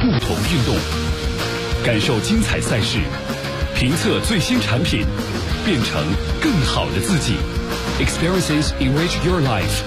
不同运动，感受精彩赛事，评测最新产品，变成更好的自己。Experiences enrich your life。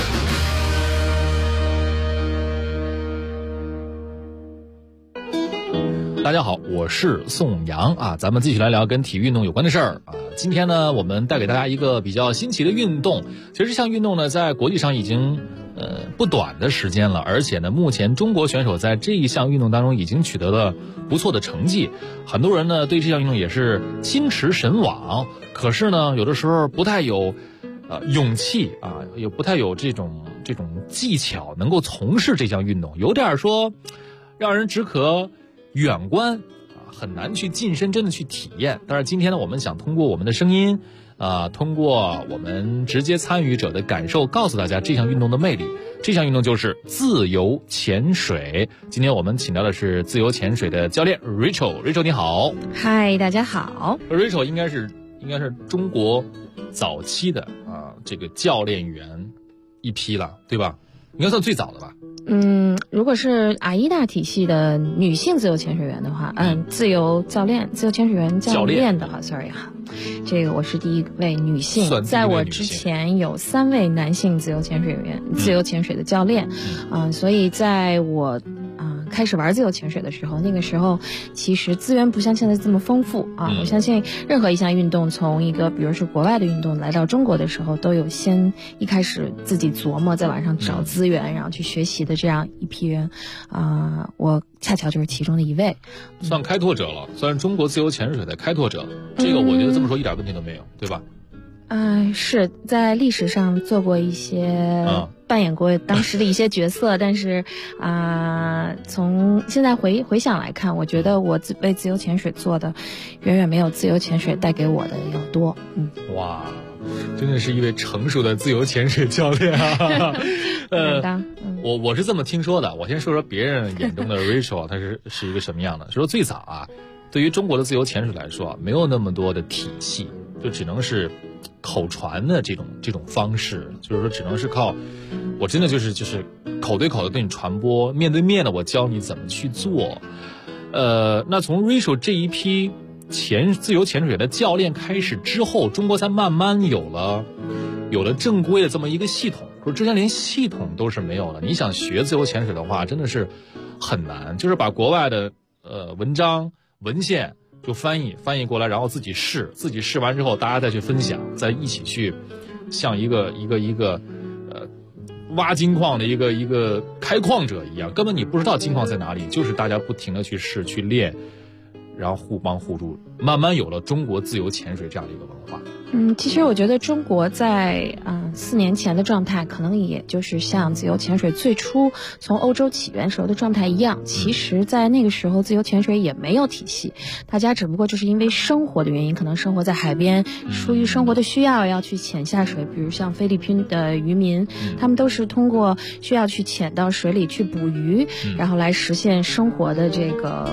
大家好，我是宋阳啊，咱们继续来聊跟体育运动有关的事儿啊。今天呢，我们带给大家一个比较新奇的运动。其实这项运动呢，在国际上已经不短的时间了，而且呢，目前中国选手在这一项运动当中已经取得了不错的成绩。很多人呢对这项运动也是心驰神往，可是呢，有的时候不太有勇气啊，也不太有这种技巧能够从事这项运动，有点说让人只可远观啊，很难去近身真的去体验。但是今天呢，我们想通过我们的声音通过我们直接参与者的感受，告诉大家这项运动的魅力。这项运动就是自由潜水。今天我们请到的是自由潜水的教练 Rachel。Rachel 你好。 嗨，大家好。 Rachel 应该是中国早期的这个教练员一批了，对吧？应该算最早的吧。 如果是AIDA体系的女性自由潜水员的话，自由潜水员教练的话 ，sorry 哈，这个我是第一位女性，在我之前有3位男性自由潜水员、自由潜水的教练，所以在我开始玩自由潜水的时候，那个时候其实资源不像现在这么丰富啊。我相信任何一项运动，从一个比如说国外的运动来到中国的时候，都有先一开始自己琢磨，在网上找资源，然后去学习的这样一批人我恰巧就是其中的一位， 算开拓者了，算是中国自由潜水的开拓者。这个我觉得这么说一点问题都没有，对吧？ 是在历史上做过一些扮演过当时的一些角色，但是从现在回想来看，我觉得我为自由潜水做的远远没有自由潜水带给我的要多。 哇，真的是一位成熟的自由潜水教练啊！我是这么听说的。我先说说别人眼中的 Rachel， 她是一个什么样的？说最早对于中国的自由潜水来说没有那么多的体系，就只能是口传的这种方式，就是说只能是靠我真的就是口对口的对你传播，面对面的我教你怎么去做。那从 Rachel 这一批自由潜水的教练开始之后，中国才慢慢有了正规的这么一个系统。说之前连系统都是没有的，你想学自由潜水的话，真的是很难，就是把国外的文章文献就翻译过来，然后自己试完之后，大家再去分享，再一起去像一个挖金矿的一个开矿者一样，根本你不知道金矿在哪里，就是大家不停的去试去练，然后互帮互助，慢慢有了中国自由潜水这样的一个文化。 其实我觉得中国在4年前的状态，可能也就是像自由潜水最初从欧洲起源时候的状态一样。其实在那个时候自由潜水也没有体系，大家只不过就是因为生活的原因，可能生活在海边，出于生活的需要要去潜下水。比如像菲律宾的渔民，他们都是通过需要去潜到水里去捕鱼，然后来实现生活的这个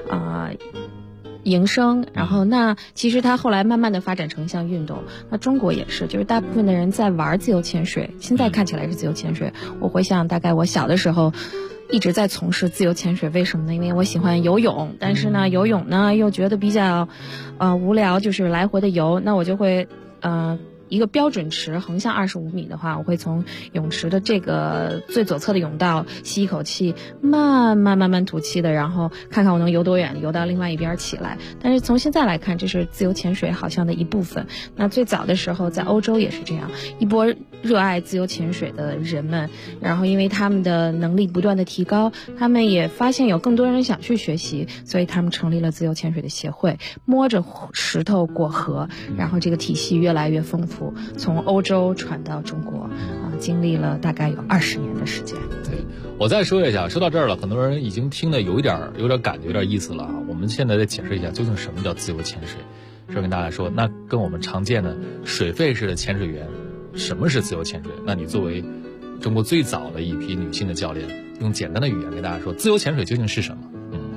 营生。然后那其实它后来慢慢的发展成一项运动。那中国也是，就是大部分的人在玩自由潜水，现在看起来是自由潜水。我回想大概我小的时候一直在从事自由潜水，为什么呢？因为我喜欢游泳，但是呢游泳呢又觉得比较无聊，就是来回的游，那我就会一个标准池横向25米的话，我会从泳池的这个最左侧的甬道吸一口气，慢慢吐气的，然后看看我能游多远，游到另外一边起来。但是从现在来看，这是自由潜水好像的一部分。那最早的时候在欧洲也是这样，一波热爱自由潜水的人们，然后因为他们的能力不断的提高，他们也发现有更多人想去学习，所以他们成立了自由潜水的协会，摸着石头过河，然后这个体系越来越丰富，从欧洲传到中国经历了大概有20年的时间。 对，我再说一下，说到这儿了，很多人已经听得有点感觉，有点意思了。我们现在再解释一下，究竟什么叫自由潜水。是跟大家说，那跟我们常见的水肺式的潜水员，什么是自由潜水？那你作为中国最早的一批女性的教练，用简单的语言跟大家说，自由潜水究竟是什么？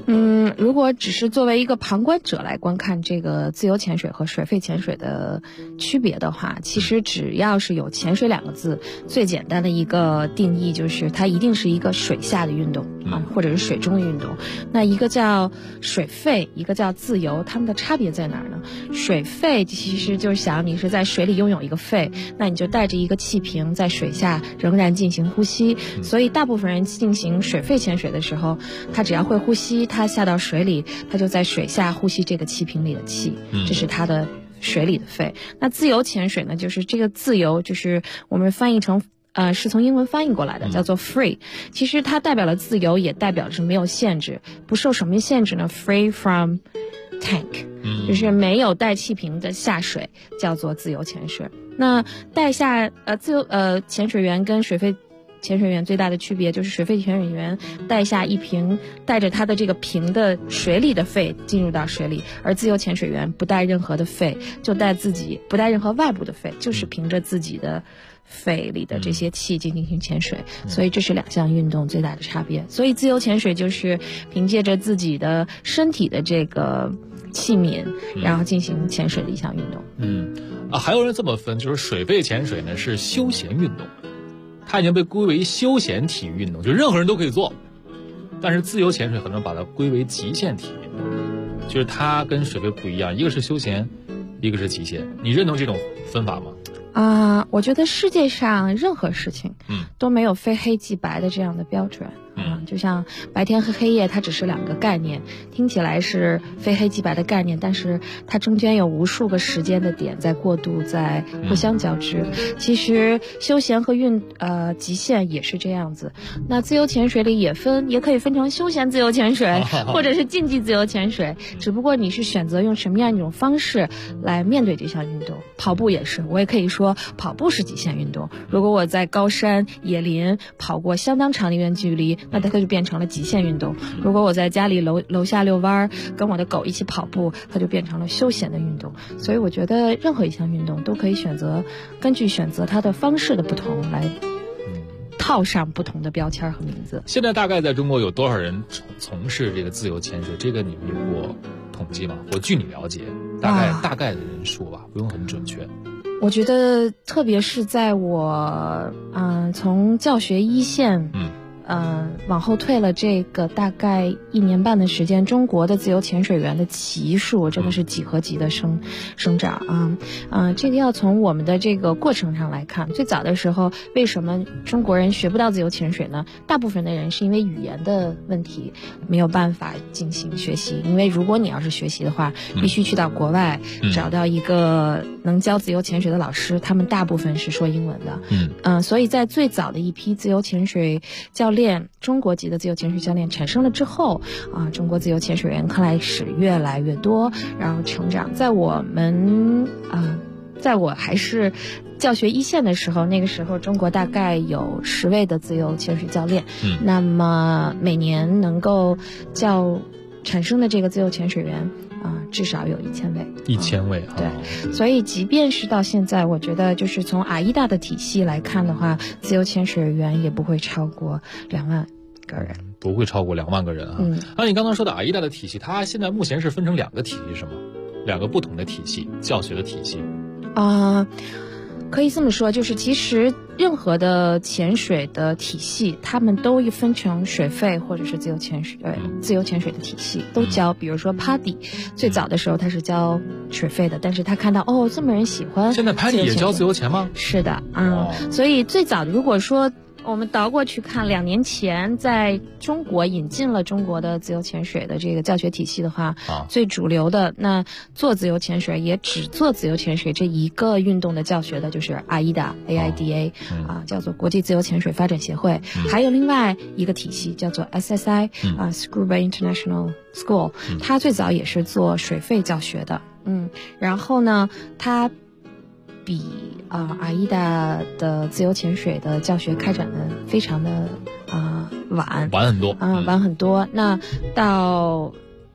如果只是作为一个旁观者来观看这个自由潜水和水肺潜水的区别的话，其实只要是有潜水2个字，最简单的一个定义就是它一定是一个水下的运动或者是水中的运动。那一个叫水肺，一个叫自由，它们的差别在哪儿呢？水肺其实就是想你是在水里拥有一个肺，那你就带着一个气瓶在水下仍然进行呼吸，所以大部分人进行水肺潜水的时候，他只要会呼吸，他下到水里，他就在水下呼吸这个气瓶里的气，这是他的水里的肺。那自由潜水呢，就是这个自由，就是我们翻译成是从英文翻译过来的，叫做 free。其实它代表了自由，也代表是没有限制，不受什么限制呢 ？Free from tank，就是没有带气瓶的下水，叫做自由潜水。那带下自由潜水员跟水肺潜水员最大的区别就是水肺潜水员带下一瓶，带着他的这个瓶的水里的肺进入到水里，而自由潜水员不带任何的肺，就带自己不带任何外部的肺，就是凭着自己的肺里的这些气进行潜水，所以这是2项运动最大的差别。所以自由潜水就是凭借着自己的身体的这个器皿，然后进行潜水的一项运动。 还有人这么分，就是水肺潜水呢是休闲运动，它已经被归为休闲体育运动，就任何人都可以做。但是自由潜水很多人把它归为极限体育运动，就是它跟水肺不一样，一个是休闲，一个是极限。你认同这种分法吗？ 我觉得世界上任何事情都没有非黑即白的这样的标准。就像白天和黑夜，它只是2个概念，听起来是非黑即白的概念，但是它中间有无数个时间的点在过渡，在互相交织。其实休闲和极限也是这样子。那自由潜水里也可以分成休闲自由潜水或者是竞技自由潜水，只不过你是选择用什么样一种方式来面对这项运动。跑步也是，我也可以说跑步是极限运动。如果我在高山野林跑过相当长的一段距离，那它就变成了极限运动。如果我在家里楼下遛弯，跟我的狗一起跑步，它就变成了休闲的运动。所以我觉得任何一项运动都可以根据选择它的方式的不同来套上不同的标签和名字。 现在大概在中国有多少人从事这个自由潜水？这个你们有过统计吗？我据你了解，大概的人数吧，不用很准确。 我觉得特别是在我从教学一线往后退了这个大概1年半的时间，中国的自由潜水员的级数真的是几何级的生长这个要从我们的这个过程上来看。最早的时候，为什么中国人学不到自由潜水呢？大部分的人是因为语言的问题没有办法进行学习，因为如果你要是学习的话，必须去到国外找到一个能教自由潜水的老师，他们大部分是说英文的。所以在最早的一批自由潜水教练，中国籍的自由潜水教练产生了之后中国自由潜水员开始越来越多，然后成长。在我还是教学一线的时候，那个时候中国大概有10位的自由潜水教练，那么每年能够产生的这个自由潜水员至少有1000位。 1000位对，所以即便是到现在，我觉得就是从AIDA的体系来看的话，自由潜水员也不会超过2万个人， 不会超过2万个人你刚刚说的AIDA的体系，它现在目前是分成2个体系是吗？2个不同的体系，教学的体系可以这么说，就是其实任何的潜水的体系，他们都分成水肺或者是自由潜水的体系都教。比如说 PADI 最早的时候他是教水肺的，但是他看到这么人喜欢， 现在 PADI 也教自由潜吗？ 是的所以最早如果说我们倒过去看2年前在中国引进了中国的自由潜水的这个教学体系的话最主流的那做自由潜水也只做自由潜水这一个运动的教学的就是 AIDA 叫做国际自由潜水发展协会还有另外一个体系叫做 SSI Scuba International School 它最早也是做水肺教学的然后呢它比AIDA 的自由潜水的教学开展的非常的晚很多晚很多那到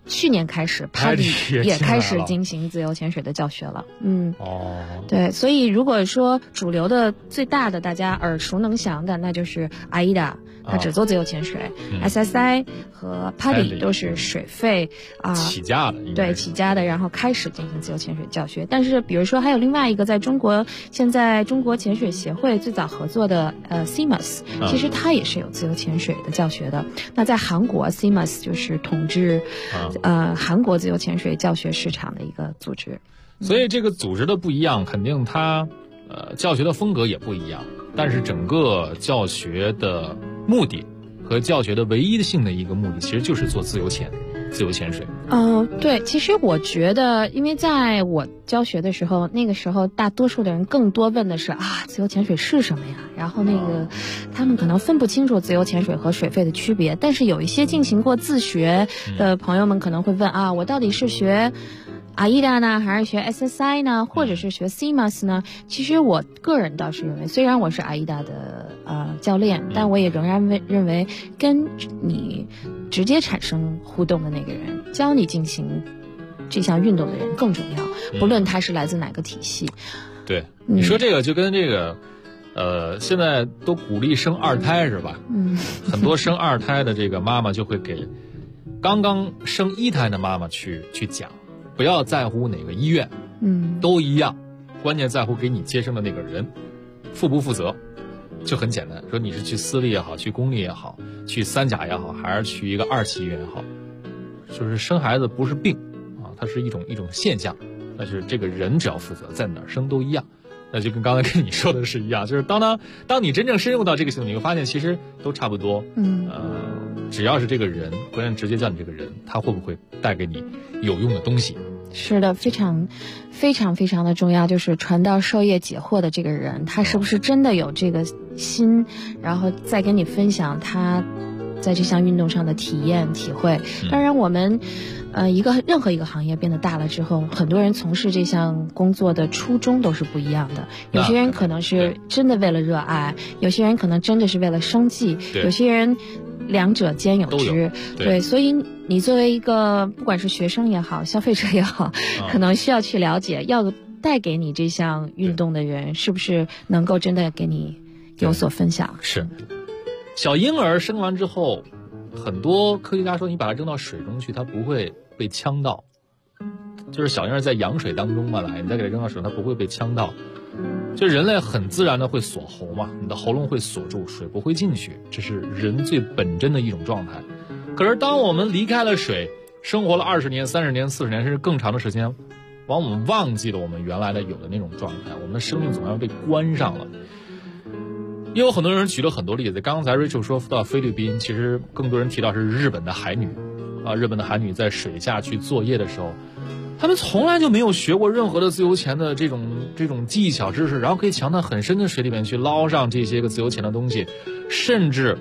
去年开始 PADI 也开始进行自由潜水的教学了。对，所以如果说主流的最大的大家耳熟能详的，那就是 AIDA， 它只做自由潜水，SSI 和 PADI 都是水肺起家的， 对，起家的，然后开始进行自由潜水教学。但是比如说还有另外一个，在中国现在中国潜水协会最早合作的CMAS， 其实它也是有自由潜水的教学的。那在韩国 CMAS 就是统治韩国自由潜水教学市场的一个组织。 所以这个组织的不一样，肯定它教学的风格也不一样，但是整个教学的目的和教学的唯一性的一个目的，其实就是做自由潜水。 对，其实我觉得，因为在我教学的时候，那个时候大多数的人更多问的是自由潜水是什么呀？然后他们可能分不清楚自由潜水和水肺的区别。但是有一些进行过自学的朋友们可能会问我到底是学AIDA 呢，还是学 SSI 呢，或者是学 CMAS 呢？其实我个人倒是认为，虽然我是 AIDA 的教练，但我也仍然认为跟你直接产生互动的那个人，教你进行这项运动的人更重要，不论他是来自哪个体系。 对，你说这个就跟这个现在都鼓励生二胎是吧？很多生二胎的这个妈妈就会给刚刚生一胎的妈妈去讲，不要在乎哪个医院，都一样，关键在乎给你接生的那个人负不负责，就很简单。说你是去私立也好，去公立也好，去三甲也好，还是去一个2期医院也好，就是生孩子不是病它是一种现象，但是这个人只要负责，在哪儿生都一样。那就跟刚才跟你说的是一样，就是当你真正深入到这个系统，你会发现其实都差不多。只要是这个人，关键直接叫你这个人，他会不会带给你有用的东西？ 是的，非常非常非常的重要，就是传道授业解惑的这个人，他是不是真的有这个心，然后再跟你分享他在这项运动上的体验体会。当然我们任何一个行业变得大了之后，很多人从事这项工作的初衷都是不一样的。有些人可能是真的为了热爱，有些人可能真的是为了生计，有些人两者兼有之。对，所以你作为一个不管是学生也好，消费者也好，可能需要去了解，要带给你这项运动的人是不是能够真的给你有所分享。 是，小婴儿生完之后，很多科学家说你把它扔到水中去，它不会被呛到，就是小婴儿在羊水当中嘛，你再给它扔到水中，它不会被呛到。就人类很自然的会锁喉嘛，你的喉咙会锁住，水不会进去，这是人最本真的一种状态。可是当我们离开了水，生活了20年、30年、40年甚至更长的时间，往我们忘记了我们原来的有的那种状态，我们的生命总要被关上了。也有很多人举了很多例子，刚才 Rachel 说到菲律宾，其实更多人提到是日本的海女日本的海女在水下去作业的时候，他们从来就没有学过任何的自由潜的这种技巧知识，然后可以潜到很深的水里面去捞上这些个自由潜的东西，甚至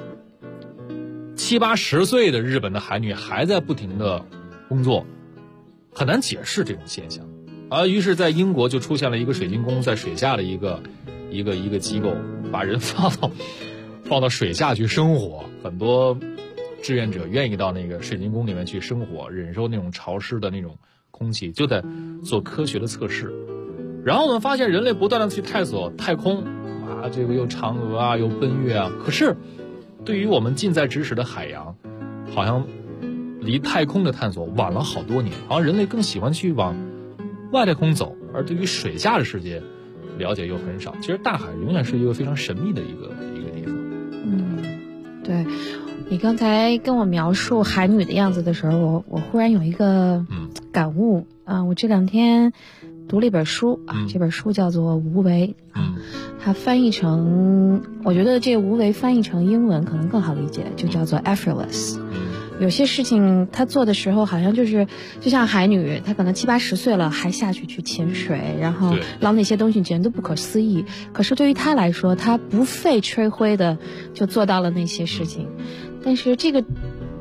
70、80岁的日本的海女还在不停的工作，很难解释这种现象。于是在英国就出现了一个水晶宫在水下的一个机构，把人放到水下去生活，很多志愿者愿意到那个水晶宫里面去生活，忍受那种潮湿的那种空气，就在做科学的测试。然后我们发现人类不断的去探索太空这个又嫦娥又奔月可是对于我们近在咫尺的海洋，好像离太空的探索晚了好多年，好像人类更喜欢去往外太空走，而对于水下的世界了解又很少。其实大海永远是一个非常神秘的一个地方。 对，你刚才跟我描述海女的样子的时候，我忽然有一个感悟我这2天读了一本书这本书叫做《无为》它翻译成，我觉得这个无为翻译成英文可能更好理解，就叫做 effortless。有些事情他做的时候好像就像海女，她可能70、80岁了还下去潜水，然后捞那些东西简直都不可思议。可是对于她来说，她不费吹灰的就做到了那些事情。但是这个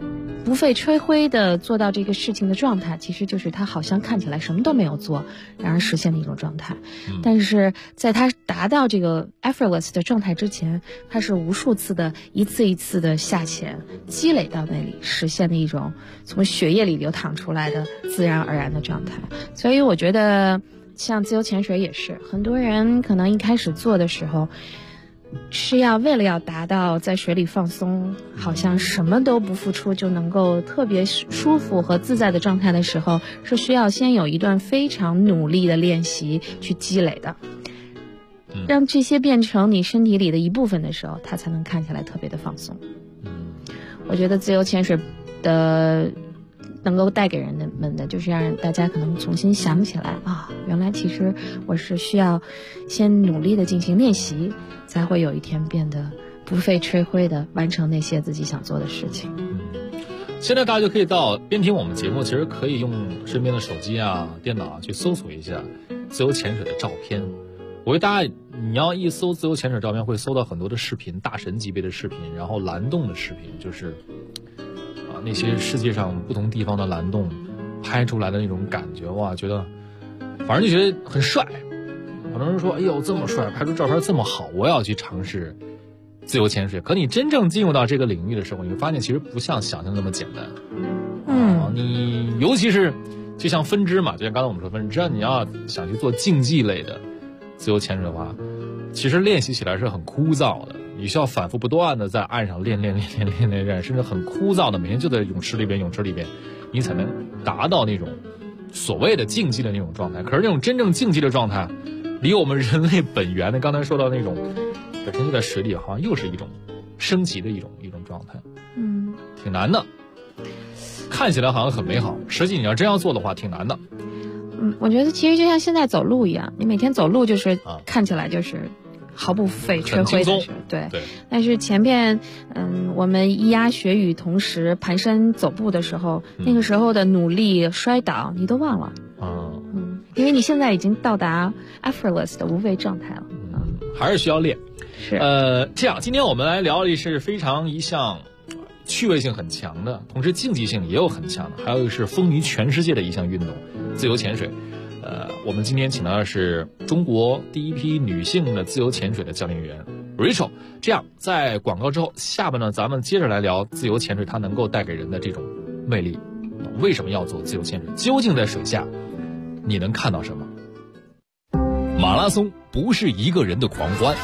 不费吹灰的做到这个事情的状态，其实就是他好像看起来什么都没有做，然而实现的一种状态。但是在他达到这个 effortless 的状态之前，他是无数次的一次一次的下潜积累到那里，实现的一种从血液里流淌出来的自然而然的状态。所以我觉得像自由潜水也是，很多人可能一开始做的时候是为了要达到在水里放松，好像什么都不付出就能够特别舒服和自在的状态的时候，是需要先有一段非常努力的练习去积累的，让这些变成你身体里的一部分的时候，它才能看起来特别的放松。我觉得自由潜水的能够带给人们的就是让大家可能重新想起来啊，原来其实我是需要先努力的进行练习，才会有一天变得不费吹灰的完成那些自己想做的事情。 现在大家就可以到边听我们节目，其实可以用身边的手机啊、电脑啊去搜索一下自由潜水的照片。我觉得大家你要一搜自由潜水照片，会搜到很多的视频，大神级别的视频，然后蓝洞的视频，就是那些世界上不同地方的蓝洞拍出来的那种感觉，哇，觉得反正就觉得很帅。很多人说，哎呦这么帅，拍出照片这么好，我要去尝试自由潜水。可你真正进入到这个领域的时候，你会发现其实不像想象那么简单。你尤其是就像分支嘛，就像刚才我们说分支，只要你要想去做竞技类的自由潜水的话，其实练习起来是很枯燥的，你需要反复不断的在岸上练，甚至很枯燥的每天就在泳池里边，你才能达到那种所谓的竞技的那种状态。可是那种真正竞技的状态，离我们人类本源的刚才说到那种本身就在水里，好像又是一种升级的一种状态。挺难的，看起来好像很美好，实际你要真要做的话挺难的。 我觉得其实就像现在走路一样，你每天走路就是看起来就是毫不费吹灰的事，对。但是前边我们咿呀学语同时蹒跚走步的时候，那个时候的努力摔倒你都忘了。因为你现在已经到达 effortless 的无畏状态了。 还是需要练。 是。 这样今天我们来聊的是非常一项趣味性很强的，同时竞技性也有很强的，还有是风靡全世界的一项运动——自由潜水。我们今天请到的是中国第一批女性的自由潜水的教练员 Rachel。这样，在广告之后，下面呢，咱们接着来聊自由潜水它能够带给人的这种魅力。为什么要做自由潜水？究竟在水下，你能看到什么？ 马拉松不是一个人的狂欢，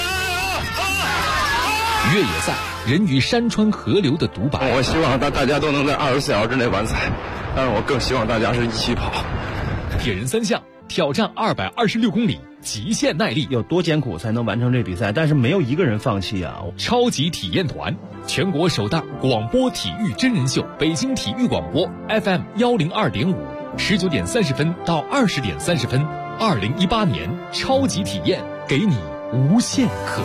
越野赛人与山川河流的独白。 我希望大家都能在24小时之内完赛，但是我更希望大家是一起跑。 铁人三项挑战226公里，极限耐力， 有多艰苦才能完成这比赛？但是没有一个人放弃啊！ 超级体验团，全国首档广播体育真人秀，北京体育广播 FM 102.5，19点30分到20点30分，2018年超级体验，给你无限可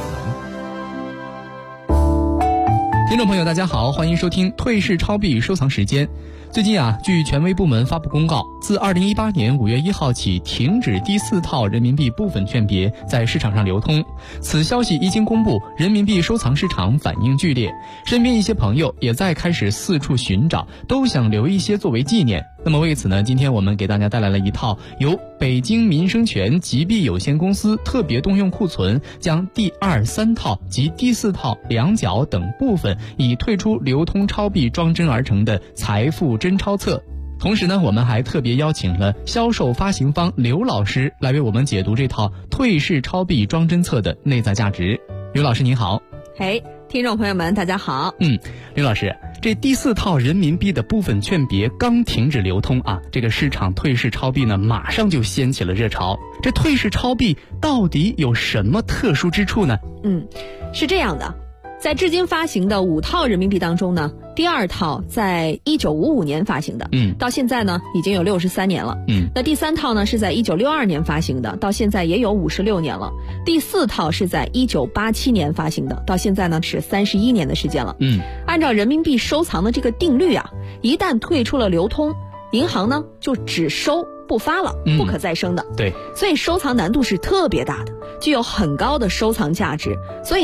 能。 听众朋友大家好，欢迎收听退市超币收藏时间。最近据权威部门发布公告，自2018年5月1号起停止第4套人民币部分券别在市场上流通。此消息一经公布，人民币收藏市场反应剧烈，身边一些朋友也在开始四处寻找，都想留一些作为纪念。那么为此呢，今天我们给大家带来了一套由北京民生权集币有限公司特别动用库存将第2、3套及第4套两角等部分已退出流通超币装帧而成的财富真钞册。同时呢，我们还特别邀请了销售发行方刘老师来为我们解读这套退市超币装帧册的内在价值。刘老师您好。 听众朋友们大家好。 刘老师，这第4套人民币的部分券别刚停止流通这个市场退市超币呢马上就掀起了热潮。这退市超币到底有什么特殊之处呢？ 是这样的，在至今发行的5套人民币当中呢，第2套在1955年发行的，到现在呢已经有63年了。那第3套呢是在1962年发行的，到现在也有56年了。第4套是在1987年发行的，到现在呢是31年的时间了。按照人民币收藏的这个定律一旦退出了流通，银行呢就只收不发了，不可再生的。 对， 所以收藏难度是特别大的，具有很高的收藏价值。所以呢，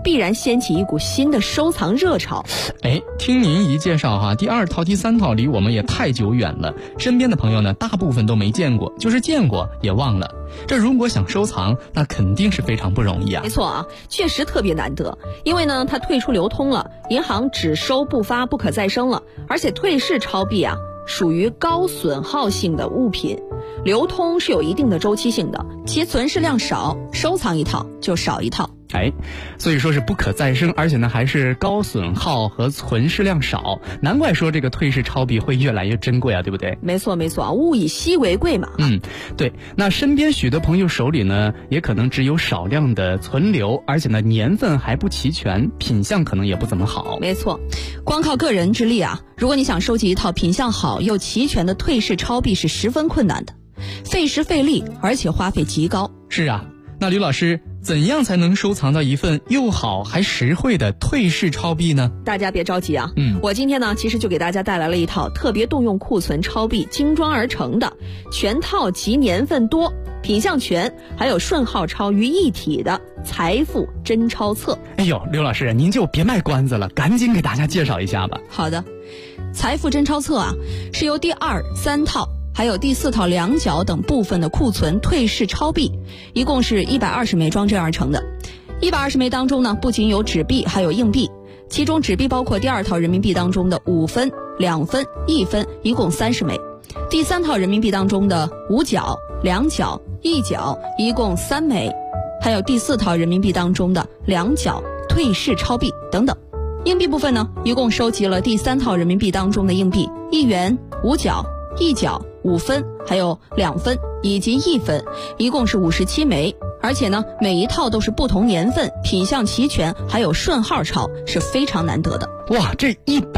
必然掀起一股新的收藏热潮。 听您一介绍哈，第2套、第3套离我们也太久远了，身边的朋友呢，大部分都没见过，就是见过也忘了。这如果想收藏，那肯定是非常不容易啊。 没错啊，确实特别难得，因为呢，它退出流通了，银行只收不发，不可再生了，而且退市钞币啊，属于高损耗性的物品，流通是有一定的周期性的，其存世量少，收藏一套就少一套。 所以说是不可再生，而且呢还是高损耗和存世量少，难怪说这个退市钞币会越来越珍贵啊，对不对？ 没错没错，物以稀为贵嘛。 对。那身边许多朋友手里呢，也可能只有少量的存留，而且呢年份还不齐全，品相可能也不怎么好。 没错，光靠个人之力啊，如果你想收集一套品相好又齐全的退市钞币是十分困难的，费时费力，而且花费极高。 是啊，那吕老师，怎样才能收藏到一份又好还实惠的退市钞币呢？ 大家别着急啊，我今天呢其实就给大家带来了一套特别动用库存钞币精装而成的全套集年份多、品相全还有顺号钞于一体的财富真钞册。 刘老师，您就别卖关子了，赶紧给大家介绍一下吧。 好的，财富真钞册啊，是由第2、3套还有第4套两角等部分的库存退市钞币，一共是120枚装帧而成的。120枚当中呢，不仅有纸币，还有硬币，其中纸币包括第2套人民币当中的5分、2分、1分，一共30枚；第3套人民币当中的5角、2角、1角，一共3枚；还有第4套人民币当中的2角退市钞币等等。硬币部分呢，一共收集了第3套人民币当中的硬币1元、5角、1角、5分，还有2分以及1分，一共是57枚。而且呢，每一套都是不同年份，品相齐全，还有顺号钞，是非常难得的。 哇，这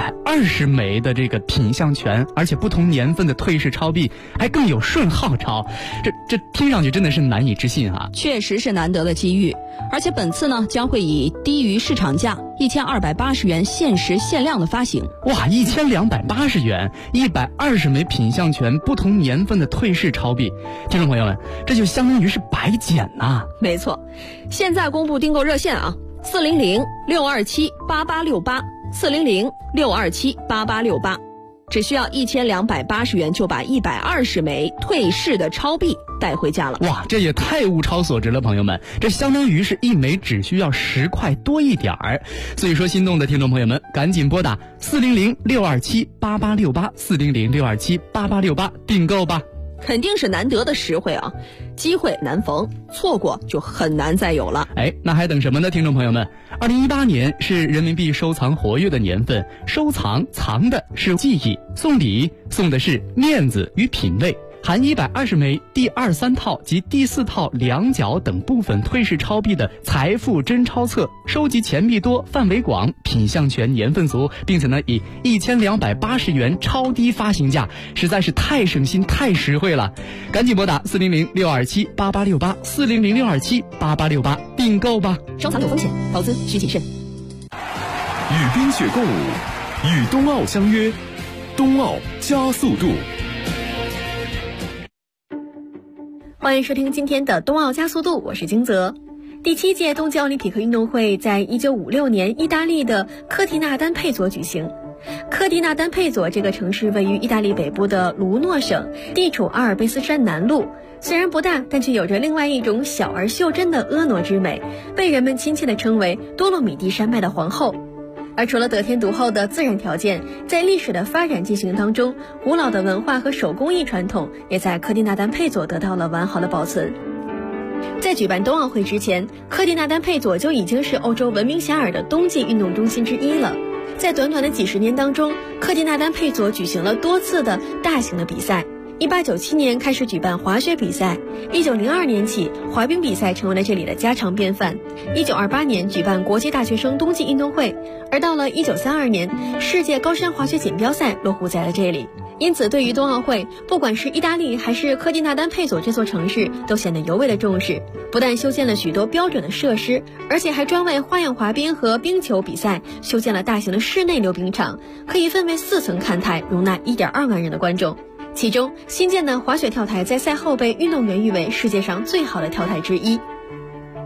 120枚的这个品相全，而且不同年份的退市钞币，还更有顺号钞，这听上去真的是难以置信啊！ 确实是难得的机遇，而且本次呢将会以低于市场价1280元限时限量的发行。 哇，1280元，120枚品相全、不同年份的退市钞币，听众朋友们，这就相当于是白捡呐！ 没错，现在公布订购热线啊，400-627-8868，400-627-8868，只需要1280元就把120枚退市的钞币带回家了。 哇，这也太物超所值了，朋友们，这相当于是一枚只需要10块多一点儿。所以说，心动的听众朋友们，赶紧拨打400-627-8868，400-627-8868订购吧。 肯定是难得的实惠啊，机会难逢，错过就很难再有了。 那还等什么呢，听众朋友们？2018年是人民币收藏活跃的年份，收藏藏的是记忆，送礼送的是面子与品味。含120枚第2、3套及第4套两角等部分退市钞币的财富真钞册，收集钱币多、范围广、品相全、年份足，并且呢以1280元超低发行价，实在是太省心、太实惠了。赶紧拨打400-627-8868，400-627-8868订购吧。 收藏有风险，投资需谨慎。 与冰雪共舞，与冬奥相约，冬奥加速度。 欢迎收听今天的冬奥加速度，我是金泽。第7届冬季奥林匹克运动会在1956年意大利的科蒂纳丹佩佐举行。科蒂纳丹佩佐这个城市位于意大利北部的卢诺省，地处阿尔卑斯山南麓，虽然不大，但却有着另外一种小而袖珍的婀娜之美，被人们亲切地称为多洛米蒂山脉的皇后。而除了得天独厚的自然条件，在历史的发展进行当中，古老的文化和手工艺传统也在科蒂纳丹佩佐得到了完好的保存。在举办冬奥会之前，科蒂纳丹佩佐就已经是欧洲闻名遐迩的冬季运动中心之一了。在短短的几十年当中，科蒂纳丹佩佐举行了多次的大型的比赛。1897年开始举办滑雪比赛，1902年起滑冰比赛成为了这里的家常便饭。1928年举办国际大学生冬季运动会，而到了1932年，世界高山滑雪锦标赛落户在了这里。因此，对于冬奥会，不管是意大利还是科蒂纳丹佩佐这座城市，都显得尤为的重视。不但修建了许多标准的设施，而且还专为花样滑冰和冰球比赛修建了大型的室内溜冰场，可以分为4层看台，容纳1.2万人的观众。其中新建的滑雪跳台在赛后被运动员誉为世界上最好的跳台之一。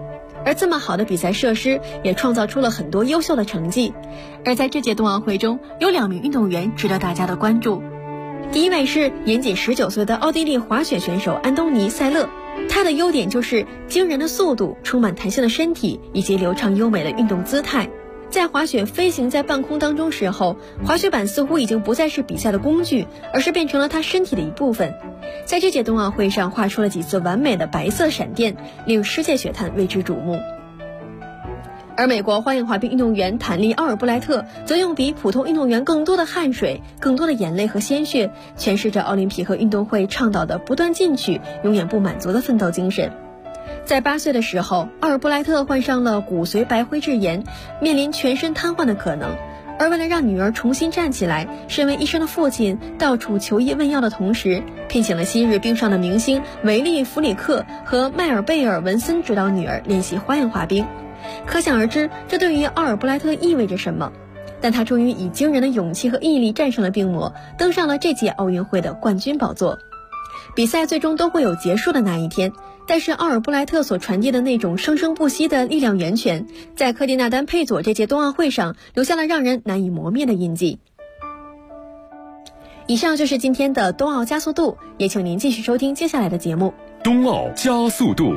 而这么好的比赛设施也创造出了很多优秀的成绩。而在这届冬奥会中，有2名运动员值得大家的关注。第一位是年仅19岁的奥地利滑雪选手安东尼·塞勒，他的优点就是惊人的速度、充满弹性的身体以及流畅优美的运动姿态。在滑雪飞行在半空当中时候，滑雪板似乎已经不再是比赛的工具，而是变成了他身体的一部分。在这届冬奥会上画出了几次完美的白色闪电，令世界雪坛为之瞩目。而美国花样滑冰运动员坦利·奥尔布莱特则用比普通运动员更多的汗水、更多的眼泪和鲜血，诠释着奥林匹克运动会倡导的不断进取、永远不满足的奋斗精神。在8岁的时候，奥尔布莱特患上了骨髓白灰质炎，面临全身瘫痪的可能。而为了让女儿重新站起来，身为医生的父亲到处求医问药的同时，聘请了昔日冰上的明星维利·弗里克和迈尔贝尔·文森指导女儿练习花样滑冰。可想而知，这对于奥尔布莱特意味着什么。但他终于以惊人的勇气和毅力战胜了病魔，登上了这届奥运会的冠军宝座。比赛最终都会有结束的那一天，但是奥尔布莱特所传递的那种生生不息的力量源泉，在科蒂纳丹佩佐这届冬奥会上留下了让人难以磨灭的印记。以上就是今天的冬奥加速度，也请您继续收听接下来的节目。 冬奥加速度。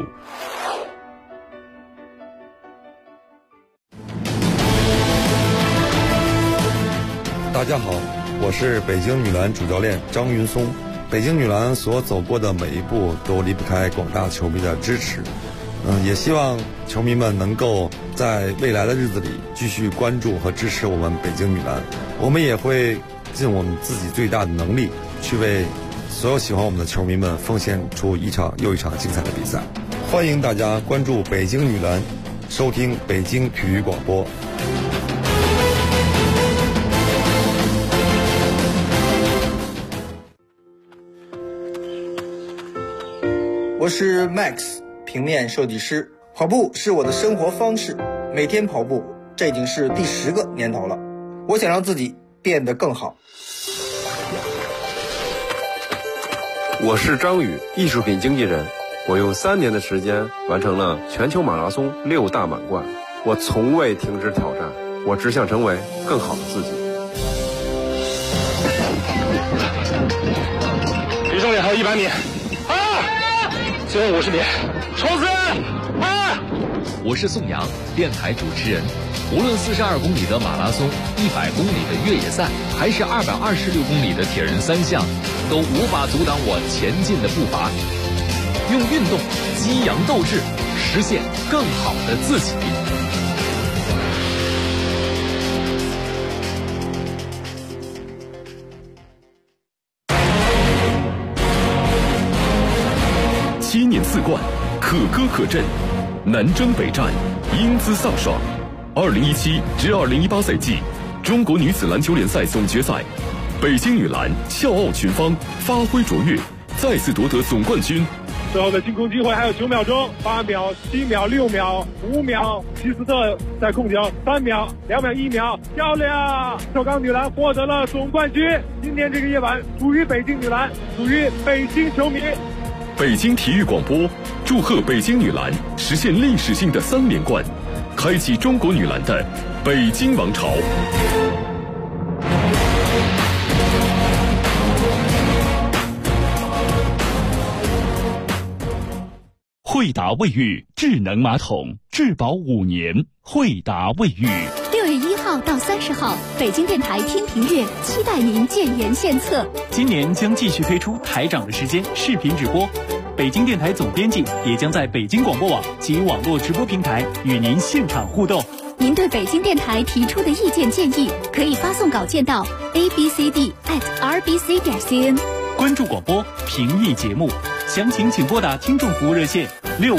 大家好，我是北京女篮主教练张云松。北京女篮所走过的每一步都离不开广大球迷的支持，也希望球迷们能够在未来的日子里继续关注和支持我们北京女篮。我们也会尽我们自己最大的能力，去为所有喜欢我们的球迷们奉献出一场又一场精彩的比赛。欢迎大家关注北京女篮，收听北京体育广播。 我是 Max， 平面设计师。跑步是我的生活方式，每天跑步，这已经是第10个年头了。我想让自己变得更好。 我是张宇，艺术品经纪人。我用3年的时间完成了全球马拉松6大满贯。我从未停止挑战，我只想成为更好的自己。 离终点还有100米。最后50米，冲刺！ 我是宋阳，电台主持人。无论42公里的马拉松、100公里的越野赛，还是226公里的铁人3项，都无法阻挡我前进的步伐。用运动激扬斗志，实现更好的自己。 7年4冠，可歌可阵，南征北战，英姿飒爽。2017至2018赛季中国女子篮球联赛总决赛，北京女篮笑傲群芳，发挥卓越，再次夺得总冠军。 最后的进攻机会还有9秒钟，8秒、7秒、6秒、5秒，希斯特在控球，3秒、2秒、1秒，漂亮！首钢女篮获得了总冠军。今天这个夜晚属于北京女篮，属于北京球迷。 北京体育广播祝贺北京女篮实现历史性的3连冠，开启中国女篮的北京王朝。 惠达卫浴智能马桶，质保5年。惠达卫浴。 6月1号到30号，北京电台听评阅，期待您建言献策。 今年将继续推出台长的时间视频直播，北京电台总编辑也将在北京广播网及网络直播平台与您现场互动。 您对北京电台提出的意见建议，可以发送稿件到 abcd@rbc.cn。 关注广播，评议节目，详情请拨打听众服务热线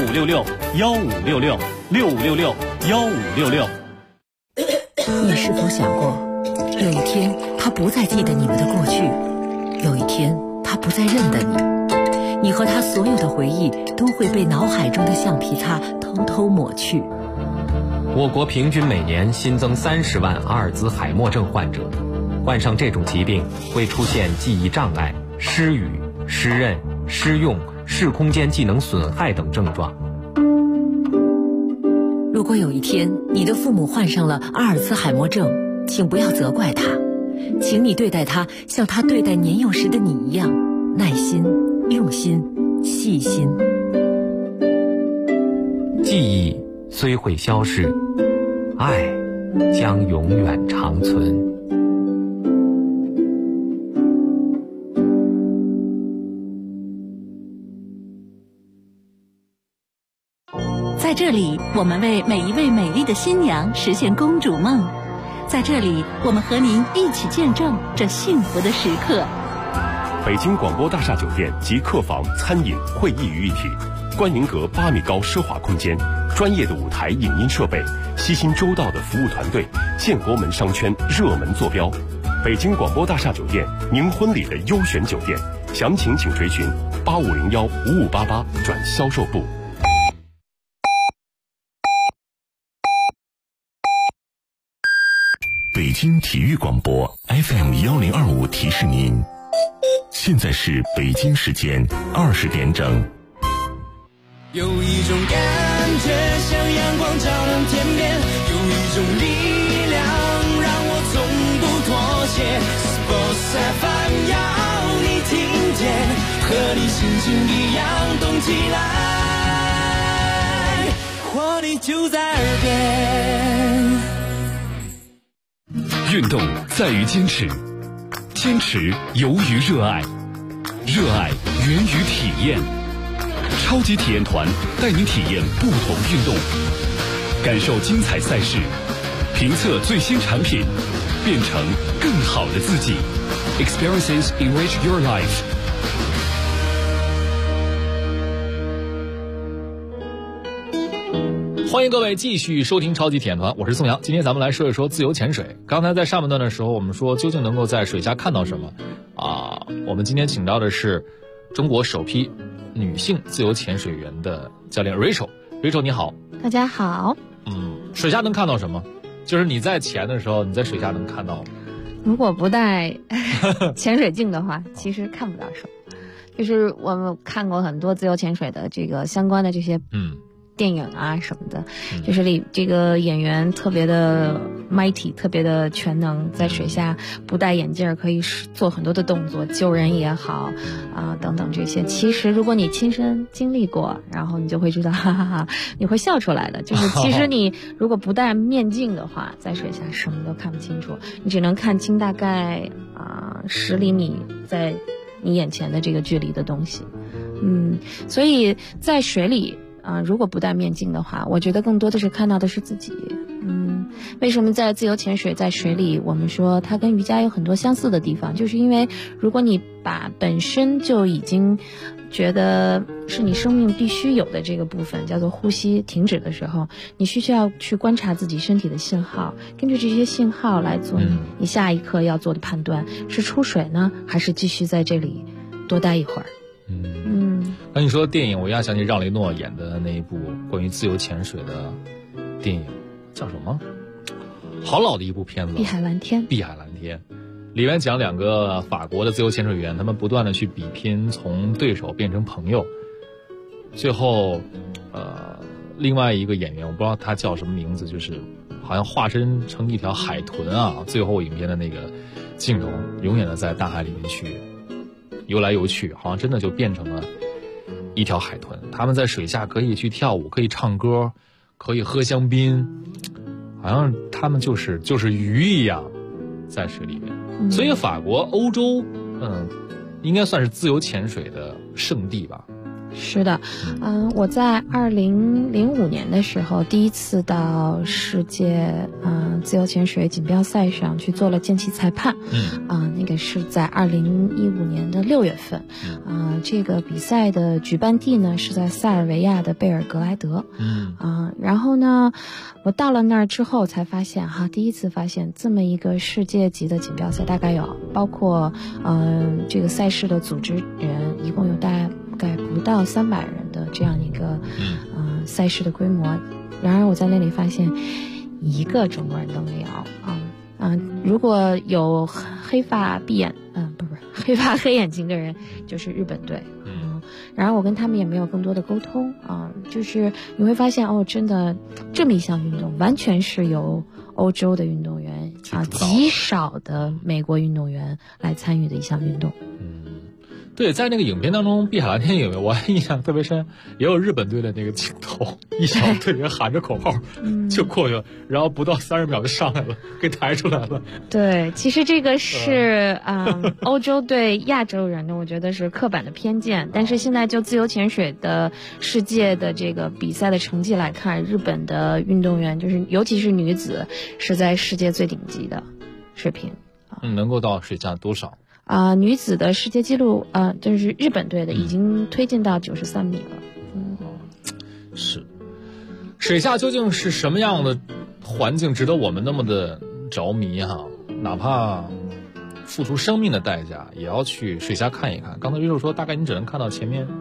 6566-1566，6566-1566。 你是否想过，有一天他不再记得你们的过去，有一天他不再认得你，你和他所有的回忆都会被脑海中的橡皮擦偷偷抹去。 我国平均每年新增30万阿尔兹海默症患者，患上这种疾病会出现记忆障碍、失语、失认、失用、视空间技能损害等症状。 如果有一天你的父母患上了阿尔茨海默症，请不要责怪他，请你对待他像他对待年幼时的你一样，耐心、用心、细心。 记忆虽会消逝，爱将永远长存。 在这里，我们为每一位美丽的新娘实现公主梦。在这里，我们和您一起见证这幸福的时刻。 北京广播大厦酒店集客房、餐饮、会议于一体，观宁阁8米高奢华空间，专业的舞台影音设备，悉心周到的服务团队，建国门商圈热门坐标。北京广播大厦酒店，您婚礼的优选酒店，详情请垂询8501-5588转销售部。 北京体育广播 FM1025提示您，现在是北京时间20点整。 有一种感觉像阳光照亮天边，有一种力量让我从不妥协。Sports FM 要你听见，和你心情一样动起来，活力就在耳边。 运动在于坚持，坚持由于热爱，热爱源于体验。超级体验团带你体验不同运动，感受精彩赛事，评测最新产品，变成更好的自己。Experiences enrich your life。 欢迎各位继续收听超级体验团，我是宋阳。今天咱们来说一说自由潜水。刚才在上半段的时候，我们说究竟能够在水下看到什么啊？我们今天请到的是中国首批女性自由潜水员的教练 Rachel。Rachel 你好。 大家好。 水下能看到什么？就是你在潜的时候，你在水下能看到吗？ 如果不带潜水镜的话，其实看不到什么。就是我们看过很多自由潜水的这个相关的这些电影啊什么的，就是这个演员特别的 mighty， 特别的全能，在水下不戴眼镜可以做很多的动作，救人也好等等这些。其实如果你亲身经历过，然后你就会知道，哈哈哈，你会笑出来的。就是其实你如果不戴面镜的话，在水下什么都看不清楚，你只能看清大概10厘米在你眼前的这个距离的东西。所以在水里如果不戴面镜的话，我觉得更多的是看到的是自己。为什么在自由潜水在水里，我们说它跟瑜伽有很多相似的地方，就是因为如果你把本身就已经觉得是你生命必须有的这个部分叫做呼吸停止的时候，你需要去观察自己身体的信号，根据这些信号来做你下一刻要做的判断，是出水呢，还是继续在这里多待一会儿。 那你说电影，我一下想起让雷诺演的那一部关于自由潜水的电影，叫什么？好老的一部片子， 碧海蓝天。 碧海蓝天里面讲2个法国的自由潜水员，他们不断的去比拼，从对手变成朋友。最后另外一个演员我不知道他叫什么名字，就是好像化身成一条海豚最后影片的那个镜头永远的在大海里面去游来游去，好像真的就变成了一条海豚。他们在水下可以去跳舞，可以唱歌，可以喝香槟，好像他们就是鱼一样在水里面。所以法国、欧洲应该算是自由潜水的圣地吧。 是的，我在2005年的时候第一次到世界自由潜水锦标赛上去做了见习裁判，那个是在2015年的6月份，这个比赛的举办地呢是在塞尔维亚的贝尔格莱德，然后呢，我到了那儿之后才发现第一次发现这么一个世界级的锦标赛，大概有包括这个赛事的组织人一共有大概不到300人的这样一个赛事的规模，然而我在那里发现一个中国人都没有如果有黑发黑眼睛的人就是日本队然后我跟他们也没有更多的沟通啊，就是你会发现哦，真的这么一项运动完全是由欧洲的运动员啊，极少的美国运动员来参与的一项运动。 对，在那个影片当中，碧海蓝天影我还印象特别深，也有日本队的那个镜头，一小队人喊着口号就过去了，然后不到30秒就上来了，给抬出来了。 对，其实这个是欧洲对亚洲人的，我觉得是刻板的偏见。但是现在就自由潜水的世界的这个比赛的成绩来看，日本的运动员就是尤其是女子是在世界最顶级的水平。 能够到水下多少？ 女子的世界纪录就是日本队的已经推进到93米了。 是，水下究竟是什么样的环境值得我们那么的着迷哈？哪怕付出生命的代价也要去水下看一看。刚才Rachel说大概你只能看到前面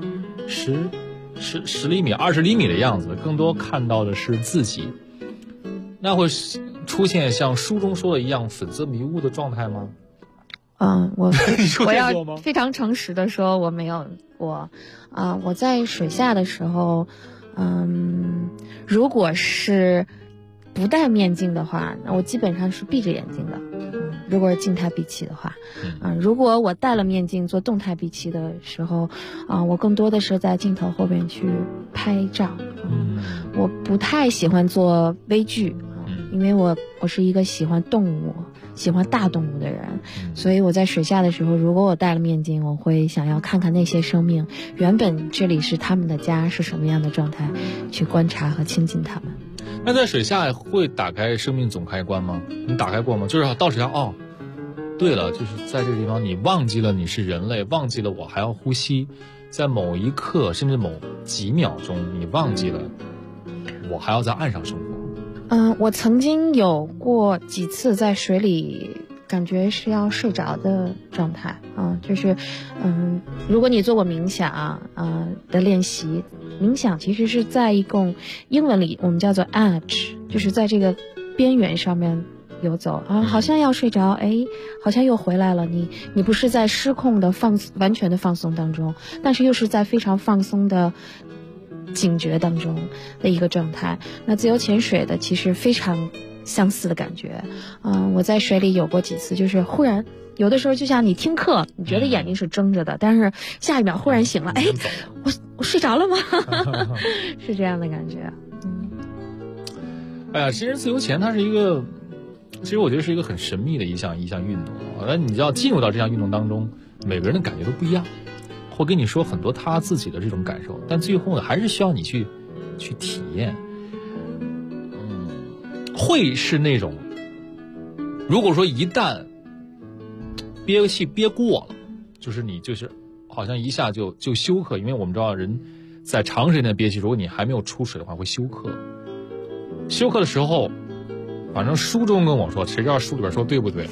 10厘米20厘米的样子，更多看到的是自己。那会出现像书中说的一样粉色迷雾的状态吗？ 我要非常诚实的说，我没有过。我在水下的时候，如果是不戴面镜的话，那我基本上是闭着眼睛的。如果是静态闭气的话，如果我戴了面镜做动态闭气的时候，我更多的是在镜头后边去拍照。我不太喜欢做微距，因为我是一个喜欢动物、喜欢大动物的人，所以我在水下的时候，如果我戴了面镜，我会想要看看那些生命原本这里是他们的家是什么样的状态，去观察和亲近他们。 那在水下会打开生命总开关吗？你打开过吗？就是到水下对了，就是在这个地方你忘记了你是人类，忘记了我还要呼吸，在某一刻甚至某几秒钟你忘记了我还要在岸上生活。 我曾经有过几次在水里感觉是要睡着的状态就是如果你做过冥想的练习，冥想其实是在一种英文里我们叫做 edge， 就是在这个边缘上面游走好像要睡着，好像又回来了，你不是在失控的完全的放松当中，但是又是在非常放松的警觉当中的一个状态。那自由潜水的其实非常相似的感觉。我在水里有过几次，就是忽然有的时候就像你听课，你觉得眼睛是睁着的，但是下一秒忽然醒了，我睡着了吗？是这样的感觉。 其实自由潜它是一个，其实我觉得是一个很神秘的一项运动。那你要进入到这项运动当中，每个人的感觉都不一样，会跟你说很多他自己的这种感受，但最后呢，还是需要你去体验。会是那种，如果说一旦憋气憋过了，就是你就是好像一下就休克，因为我们知道人在长时间的憋气，如果你还没有出水的话会休克。休克的时候，反正书中跟我说，谁知道书里边说对不对？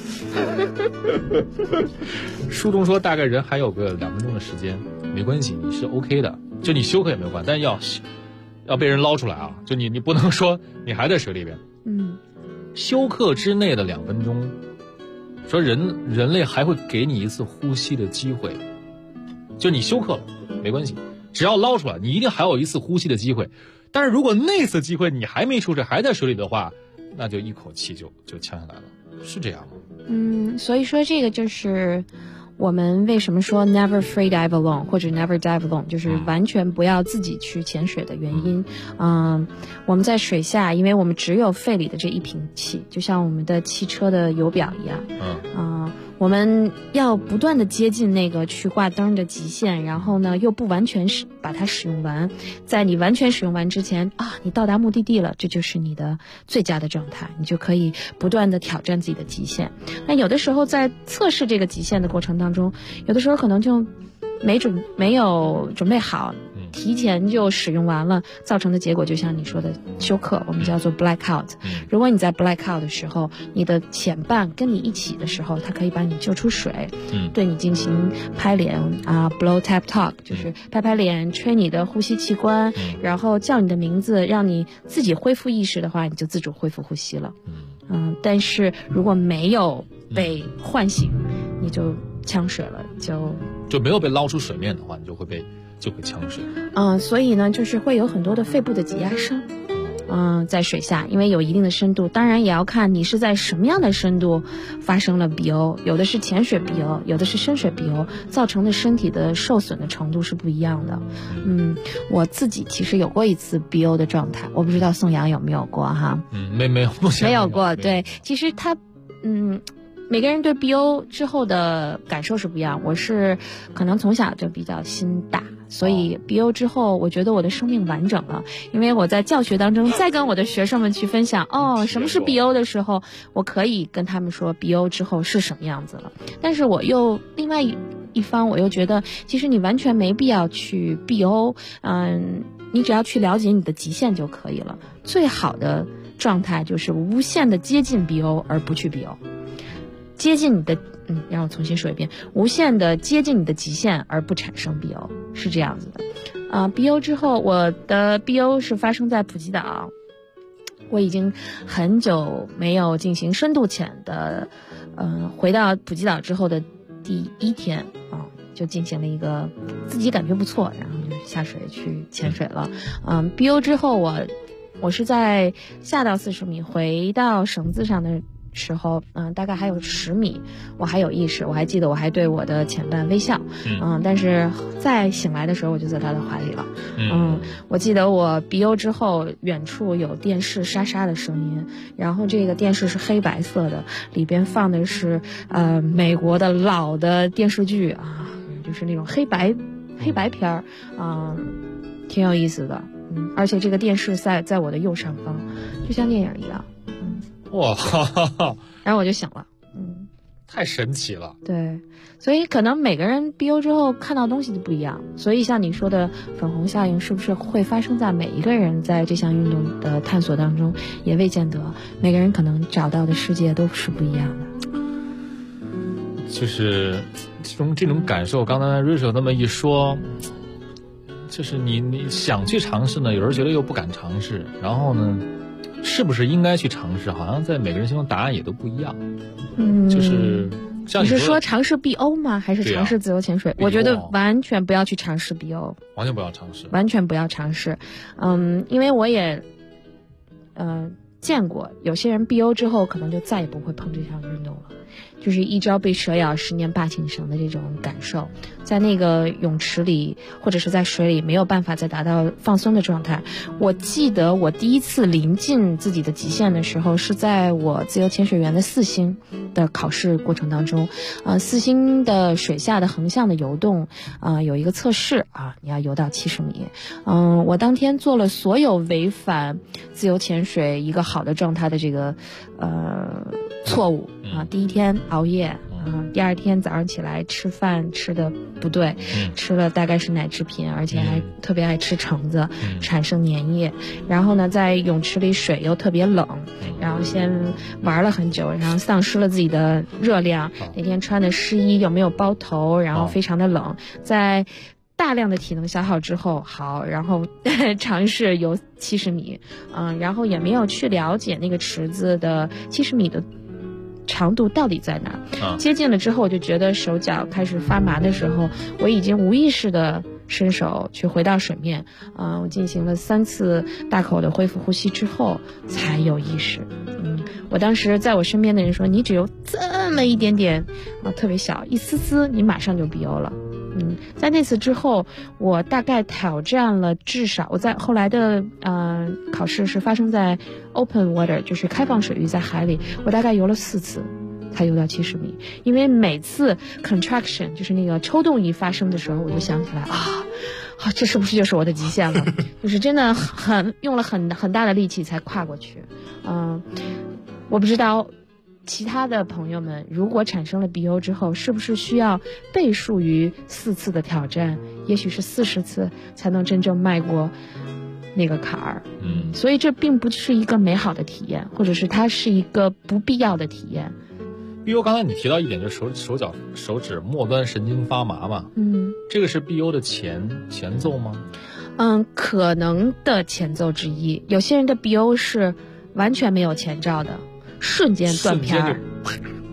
书中说大概人还有个2分钟的时间，没关系，你是 OK 的，就你休克也没有关系，但是要被人捞出来啊！就你不能说你还在水里边。休克之内的2分钟，说人类还会给你一次呼吸的机会，就你休克了没关系，只要捞出来，你一定还有一次呼吸的机会。但是如果那次机会你还没出水，还在水里的话，那就一口气就呛下来了，是这样吗？ 所以说这个就是我们为什么说 never free dive alone 或者 never dive alone， 就是完全不要自己去潜水的原因。我们在水下，因为我们只有肺里的这一瓶气，就像我们的汽车的油表一样。我们要不断的接近那个去挂灯的极限，然后呢又不完全把它使用完，在你完全使用完之前你到达目的地了，这就是你的最佳的状态，你就可以不断的挑战自己的极限。那有的时候在测试这个极限的过程当中，有的时候可能就没有准备好，提前就使用完了，造成的结果就像你说的休克，我们叫做 blackout。如果你在 blackout 的时候，你的潜伴跟你一起的时候，它可以把你救出水，对你进行拍脸blow tap talk， 就是拍脸，吹你的呼吸器官，然后叫你的名字，让你自己恢复意识的话，你就自主恢复呼吸了。但是如果没有被唤醒，你就呛水了， 就没有被捞出水面的话，你就会呛水。 所以呢，就是会有很多的肺部的挤压声。在水下，因为有一定的深度，当然也要看你是在什么样的深度发生了 BO， 有的是浅水 BO， 有的是深水 BO， 造成的身体的受损的程度是不一样的。我自己其实有过一次 BO 的状态，我不知道宋阳有没有过哈？ 没有过。对，其实每个人对 BO 之后的感受是不一样，我是可能从小就比较心大，所以 BO 之后我觉得我的生命完整了，因为我在教学当中再跟我的学生们去分享什么是 BO 的时候，我可以跟他们说 BO 之后是什么样子了。但是我又另外一方我又觉得其实你完全没必要去 BO， 你只要去了解你的极限就可以了。最好的状态就是无限的接近 BO 而不去 BO， 接近你的让我重新说一遍，无限的接近你的极限而不产生 BO， 是这样子的。BO 之后，我的 BO 是发生在普吉岛，我已经很久没有进行深度潜的，回到普吉岛之后的第一天就进行了一个自己感觉不错，然后就下水去潜水了。BO 之后我是在下到40米回到绳子上的时候，大概还有10米，我还有意识，我还记得我还对我的潜伴微笑，但是再醒来的时候我就在他的怀里了。我记得我 BO 之后，远处有电视沙沙的声音，然后这个电视是黑白色的，里边放的是美国的老的电视剧就是那种黑白片儿，挺有意思的。而且这个电视在我的右上方，就像电影一样。 哇， 然后我就醒了。 太神奇了。 对，所以可能每个人 BO 之后看到东西就不一样，所以像你说的粉红效应是不是会发生在每一个人在这项运动的探索当中，也未见得，每个人可能找到的世界都是不一样的。 就是这种感受，刚才 Rachel 那么一说，就是你想去尝试呢，有人觉得又不敢尝试，然后呢是不是应该去尝试，好像在每个人心中答案也都不一样。就是像你是说尝试 BO 吗？还是尝试自由潜水？我觉得完全不要去尝试 BO， 完全不要尝试， 完全不要尝试。因为我也见过有些人 BO 之后可能就再也不会碰这项运动了，就是一朝被蛇咬10年8请绳的这种感受，在那个泳池里或者是在水里没有办法再达到放松的状态。我记得我第一次临近自己的极限的时候是在我自由潜水员的4星的考试过程当中，4星的水下的横向的游动有一个测试你要游到70米。我当天做了所有违反自由潜水一个好的状态的这个错误第一天熬夜第二天早上起来吃饭吃的不对，吃了大概是奶制品，而且还特别爱吃橙子，产生粘液。然后呢，在泳池里水又特别冷，然后先玩了很久，然后丧失了自己的热量。那天穿的湿衣又没有包头，然后非常的冷，在大量的体能消耗之后，然后尝试游70米，然后也没有去了解那个池子的70米的长度到底在哪。接近了之后，我就觉得手脚开始发麻的时候，我已经无意识的伸手去回到水面。我进行了3次大口的恢复呼吸之后才有意识。我当时在我身边的人说，你只有这么一点点特别小一丝丝，你马上就 BO 了。在那次之后，我大概挑战了至少我在后来的考试是发生在 open water， 就是开放水域，在海里，我大概游了4次才游到70米。因为每次 contraction 就是那个抽动一发生的时候，我就想起来这是不是就是我的极限了？就是真的用了很大的力气才跨过去。我不知道其他的朋友们如果产生了 BO 之后，是不是需要倍数于4次的挑战，也许是40次才能真正迈过那个坎儿。所以这并不是一个美好的体验，或者是它是一个不必要的体验。 BO 刚才你提到一点，就是手指末端神经发麻嘛。这个是 BO 的前奏吗？ 可能的前奏之一。有些人的 BO 是完全没有前兆的，瞬间断片儿，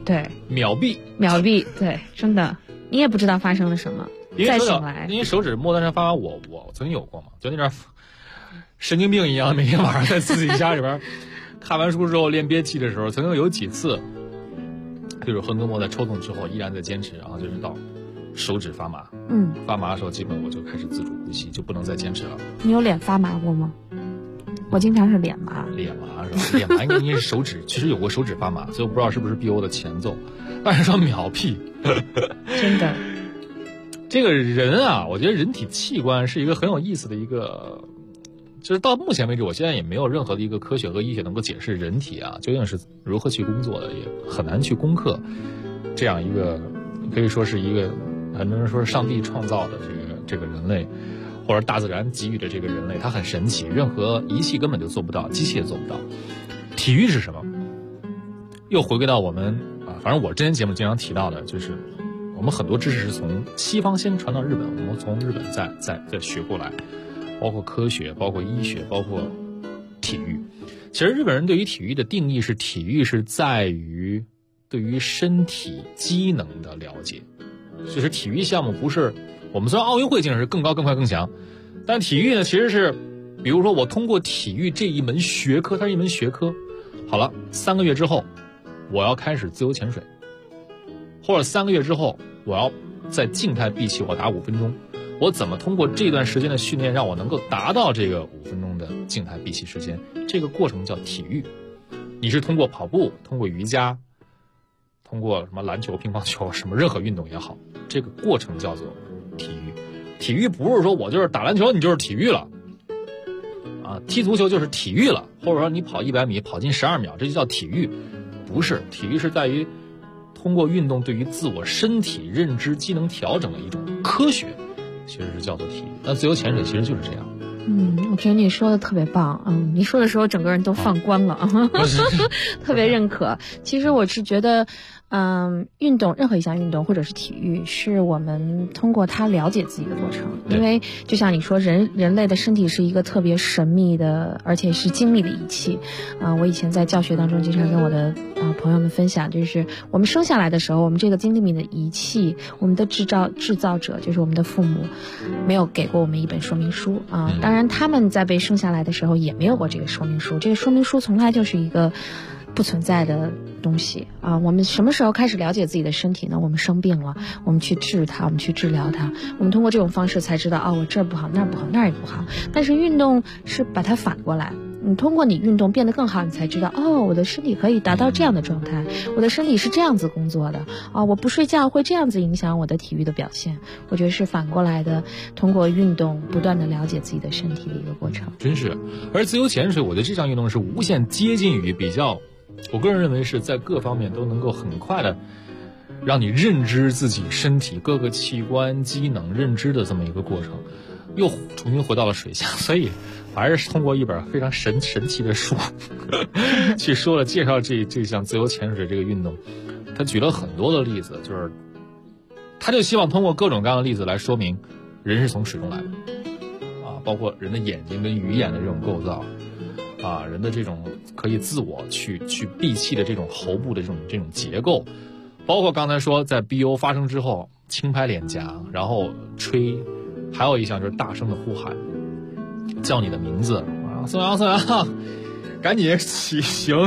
对， 秒毙， 对，真的，你也不知道发生了什么，再醒来， 因为手指末端上发麻，我曾经有过嘛，就那点神经病一样，每天晚上在自己家里边看完书之后练憋气的时候，曾经有几次，就是横膈膜在抽动之后依然在坚持，然后就是到手指发麻，发麻的时候基本我就开始自主呼吸，就不能再坚持了。 你有脸发麻过吗？我经常是脸麻是吧？脸麻应该是手指，其实有过手指发麻，所以我不知道是不是 BO 的前奏。但是说秒毙， 真的， 这个人啊，我觉得人体器官是一个很有意思的一个。就是到目前为止，我现在也没有任何的一个科学和医学能够解释人体啊究竟是如何去工作的，也很难去攻克这样一个可以说是一个很多人说是上帝创造的这个人类，或者大自然给予的这个人类，它很神奇，任何仪器根本就做不到，机器也做不到。体育是什么？又回归到我们反正我之前节目经常提到的，就是我们很多知识是从西方先传到日本，我们从日本再学过来。包括科学，包括医学，包括体育。其实日本人对于体育的定义是，体育是在于对于身体机能的了解。就是体育项目不是我们虽然奥运会精神是更高、更快、更强，但体育呢其实是，比如说我通过体育这一门学科，它是一门学科。好了，3个月之后我要开始自由潜水，或者3个月之后我要在静态闭气，我打5分钟。我怎么通过这段时间的训练让我能够达到这个5分钟的静态闭气时间？这个过程叫体育。你是通过跑步，通过瑜伽，通过什么篮球、乒乓球，什么任何运动也好，这个过程叫做体育。体育不是说我就是打篮球你就是体育了啊，踢足球就是体育了，或者说你跑100米跑进12秒，这就叫体育。不是，体育是在于通过运动对于自我身体认知机能调整的一种科学，其实是叫做体育。那自由潜水其实就是这样。 我觉得你说的特别棒，你说的时候整个人都放光了，特别认可。其实我是觉得运动，任何一项运动或者是体育，是我们通过它了解自己的过程。因为就像你说，人类的身体是一个特别神秘的，而且是精密的仪器。我以前在教学当中经常跟我的朋友们分享，就是我们生下来的时候，我们这个精密的仪器，我们的制造者就是我们的父母，没有给过我们一本说明书啊。当然，他们在被生下来的时候也没有过这个说明书，这个说明书从来就是一个不存在的东西啊。我们什么时候开始了解自己的身体呢？我们生病了，我们去治它，我们去治疗它，我们通过这种方式才知道，我这儿不好，那儿不好，那儿也不好。但是运动是把它反过来，你通过你运动变得更好，你才知道，我的身体可以达到这样的状态，我的身体是这样子工作的我不睡觉会这样子影响我的体育的表现。我觉得是反过来的，通过运动不断的了解自己的身体的一个过程。 真是。而自由潜水，我觉得这项运动是无限接近于比较，我个人认为是在各方面都能够很快的让你认知自己身体各个器官机能认知的这么一个过程，又重新回到了水下。所以还是通过一本非常神奇的书去说了介绍这项自由潜水这个运动。他举了很多的例子，就是他就希望通过各种各样的例子来说明人是从水中来的包括人的眼睛跟鱼眼的这种构造人的这种可以自我去闭气的这种喉部的这种结构，包括刚才说在 BO 发生之后轻拍脸颊，然后吹，还有一项就是大声的呼喊，叫你的名字宋阳宋阳，赶紧醒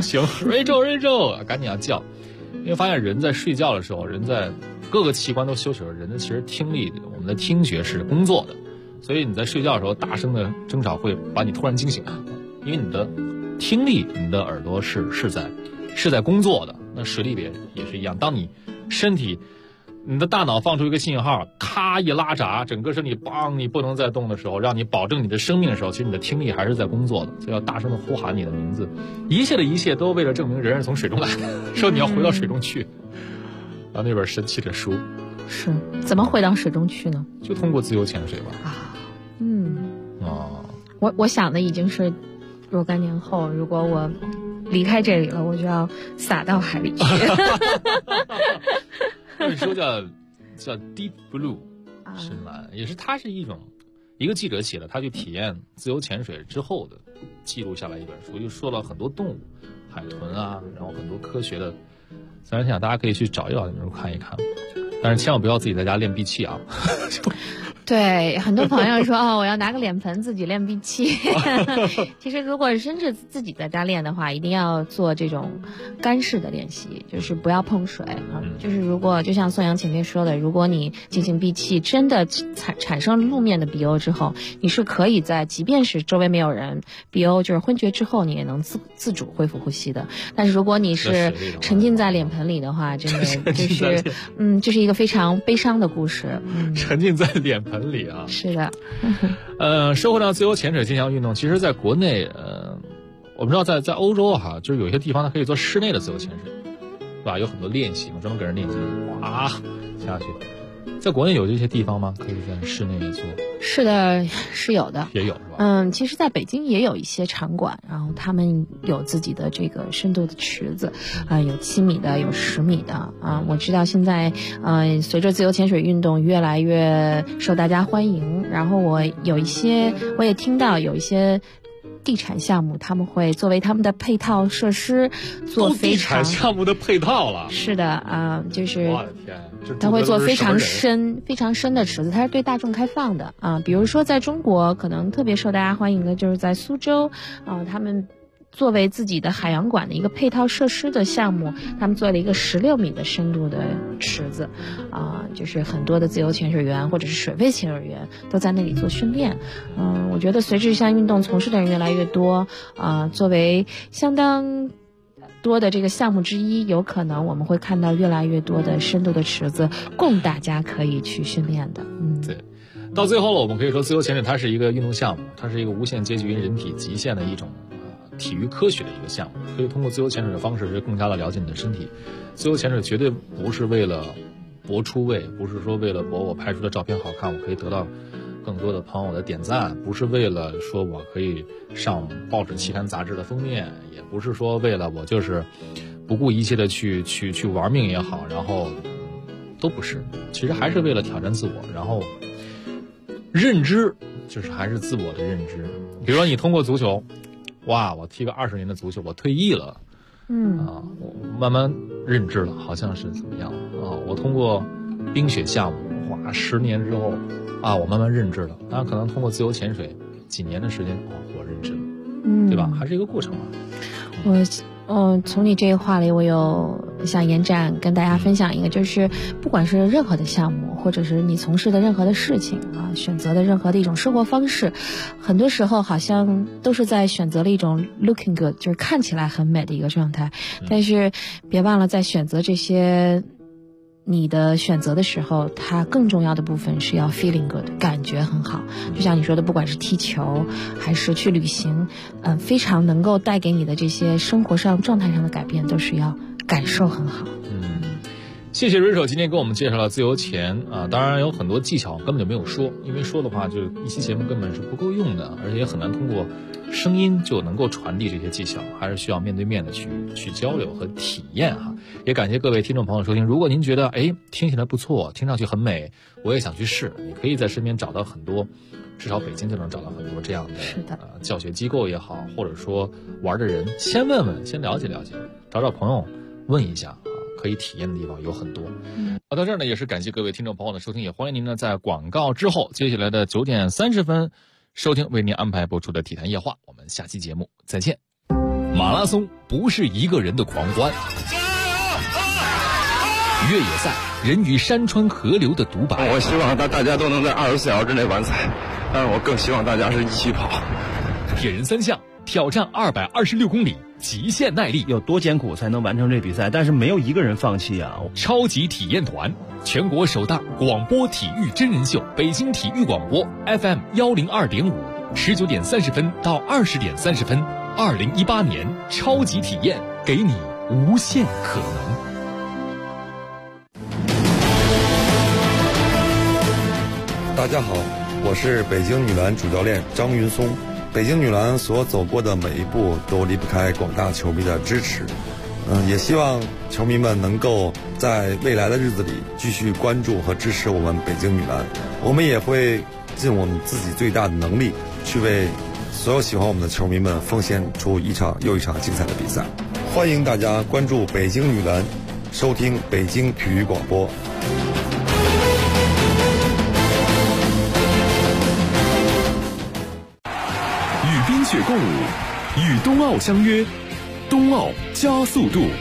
Rachel 赶紧要叫。因为发现人在睡觉的时候，人在各个器官都休息的时候，人的其实听力，我们的听觉是工作的，所以你在睡觉的时候大声的争吵会把你突然惊醒，因为你的听力，你的耳朵是在工作的。那水里边也是一样，当你身体你的大脑放出一个信号，咔一拉闸，整个身体梆你不能再动的时候，让你保证你的生命的时候，其实你的听力还是在工作的，所以要大声的呼喊你的名字。一切的一切都为了证明人是从水中来的，说你要回到水中去。然后那本神奇的书是怎么回到水中去呢？ 就通过自由潜水吧。 我想的已经是若干年后，如果我离开这里了，我就要撒到海里去。 这本书叫 Deep Blue 深蓝，也是它是一个记者写的，他去体验自由潜水之后的记录下来一本书，就说了很多动物，海豚然后很多科学的自然现象大家可以去找一找，看一看，但是千万不要自己在家练闭气啊。 对，很多朋友说我要拿个脸盆自己练闭气。其实如果甚至自己在家练的话，一定要做这种干式的练习，就是不要碰水啊。就是如果就像宋阳前面说的，如果你进行闭气真的产生路面的 BO 之后，你是可以在即便是周围没有人 BO 就是昏厥之后，你也能自主恢复呼吸的。但是如果你是沉浸在脸盆里的话，真的就是这是一个非常悲伤的故事。 沉浸在脸盆里啊， 是的。 说回到自由潜水这项运动，其实在国内我们知道在欧洲哈，就是有些地方它可以做室内的自由潜水，对吧？有很多练习，专门给人练习，哇下去。在国内有这些地方吗？可以在室内做？ 是的，是有的， 也有是吧？ 其实在北京也有一些场馆，然后他们有自己的这个深度的池子，有7米的，有10米的啊。我知道现在随着自由潜水运动越来越受大家欢迎，然后我也听到有一些地产项目，他们会作为他们的配套设施做非常地产项目的配套了。 是的就是我的天， 他会做非常深的池子，它是对大众开放的啊。比如说在中国可能特别受大家欢迎的就是在苏州他们作为自己的海洋馆的一个配套设施的项目，他们做了一个16米的深度的池子就是很多的自由潜水员或者是水肺潜水员都在那里做训练。我觉得随着这项运动从事的人越来越多作为相当多的这个项目之一，有可能我们会看到越来越多的深度的池子供大家可以去训练的。 对，到最后了，我们可以说自由潜水它是一个运动项目，它是一个无限接近于人体极限的一种体育科学的一个项目，可以通过自由潜水的方式更加的了解你的身体。自由潜水绝对不是为了博出位，不是说为了我拍出的照片好看，我可以得到更多的朋友的点赞，不是为了说我可以上报纸期刊杂志的封面，也不是说为了我就是不顾一切的去玩命也好，然后都不是，其实还是为了挑战自我，然后认知就是还是自我的认知。比如说你通过足球，哇，我踢个20年的足球，我退役了，我慢慢认知了，好像是怎么样我通过冰雪项目，哇，10年之后我慢慢认知了。当然可能通过自由潜水几年的时间我认知了，对吧？还是一个过程嘛。 从你这个话里，我有想延展跟大家分享一个，就是不管是任何的项目，或者是你从事的任何的事情选择的任何的一种生活方式，很多时候好像都是在选择了一种 looking good， 就是看起来很美的一个状态。但是别忘了，在选择这些你的选择的时候，它更重要的部分是要 feeling good， 感觉很好。就像你说的，不管是踢球还是去旅行，非常能够带给你的这些生活上状态上的改变，都是要感受很好。 谢谢瑞手今天给我们介绍了自由潜当然有很多技巧根本就没有说，因为说的话就一期节目根本是不够用的，而且也很难通过声音就能够传递这些技巧，还是需要面对面的去交流和体验也感谢各位听众朋友收听。如果您觉得听起来不错，听上去很美，我也想去试，你可以在身边找到很多，至少北京就能找到很多这样的教学机构也好，或者说玩的人，先问问，先了解了解，找找朋友问一下可以体验的地方有很多。到这儿呢，也是感谢各位听众朋友的收听，也欢迎您呢在广告之后，接下来的9点30分收听为您安排播出的体坛夜话。我们下期节目再见。 马拉松不是一个人的狂欢，越野赛人与山川河流的独白。 我希望大家都能在24小时之内完赛，但是我更希望大家是一起跑。 铁人3项挑战226公里，极限耐力， 有多艰苦才能完成这比赛？但是没有一个人放弃啊！ 超级体验团，全国首档广播体育真人秀，北京体育广播 FM 102.5，19点30分到20点30分，2018年超级体验，给你无限可能。 大家好，我是北京女篮主教练张云松。北京女篮所走过的每一步都离不开广大球迷的支持，也希望球迷们能够在未来的日子里继续关注和支持我们北京女篮。我们也会尽我们自己最大的能力，去为所有喜欢我们的球迷们奉献出一场又一场精彩的比赛。 欢迎大家关注北京女篮，收听北京体育广播。 与冰雪共舞，与冬奥相约，冬奥加速度。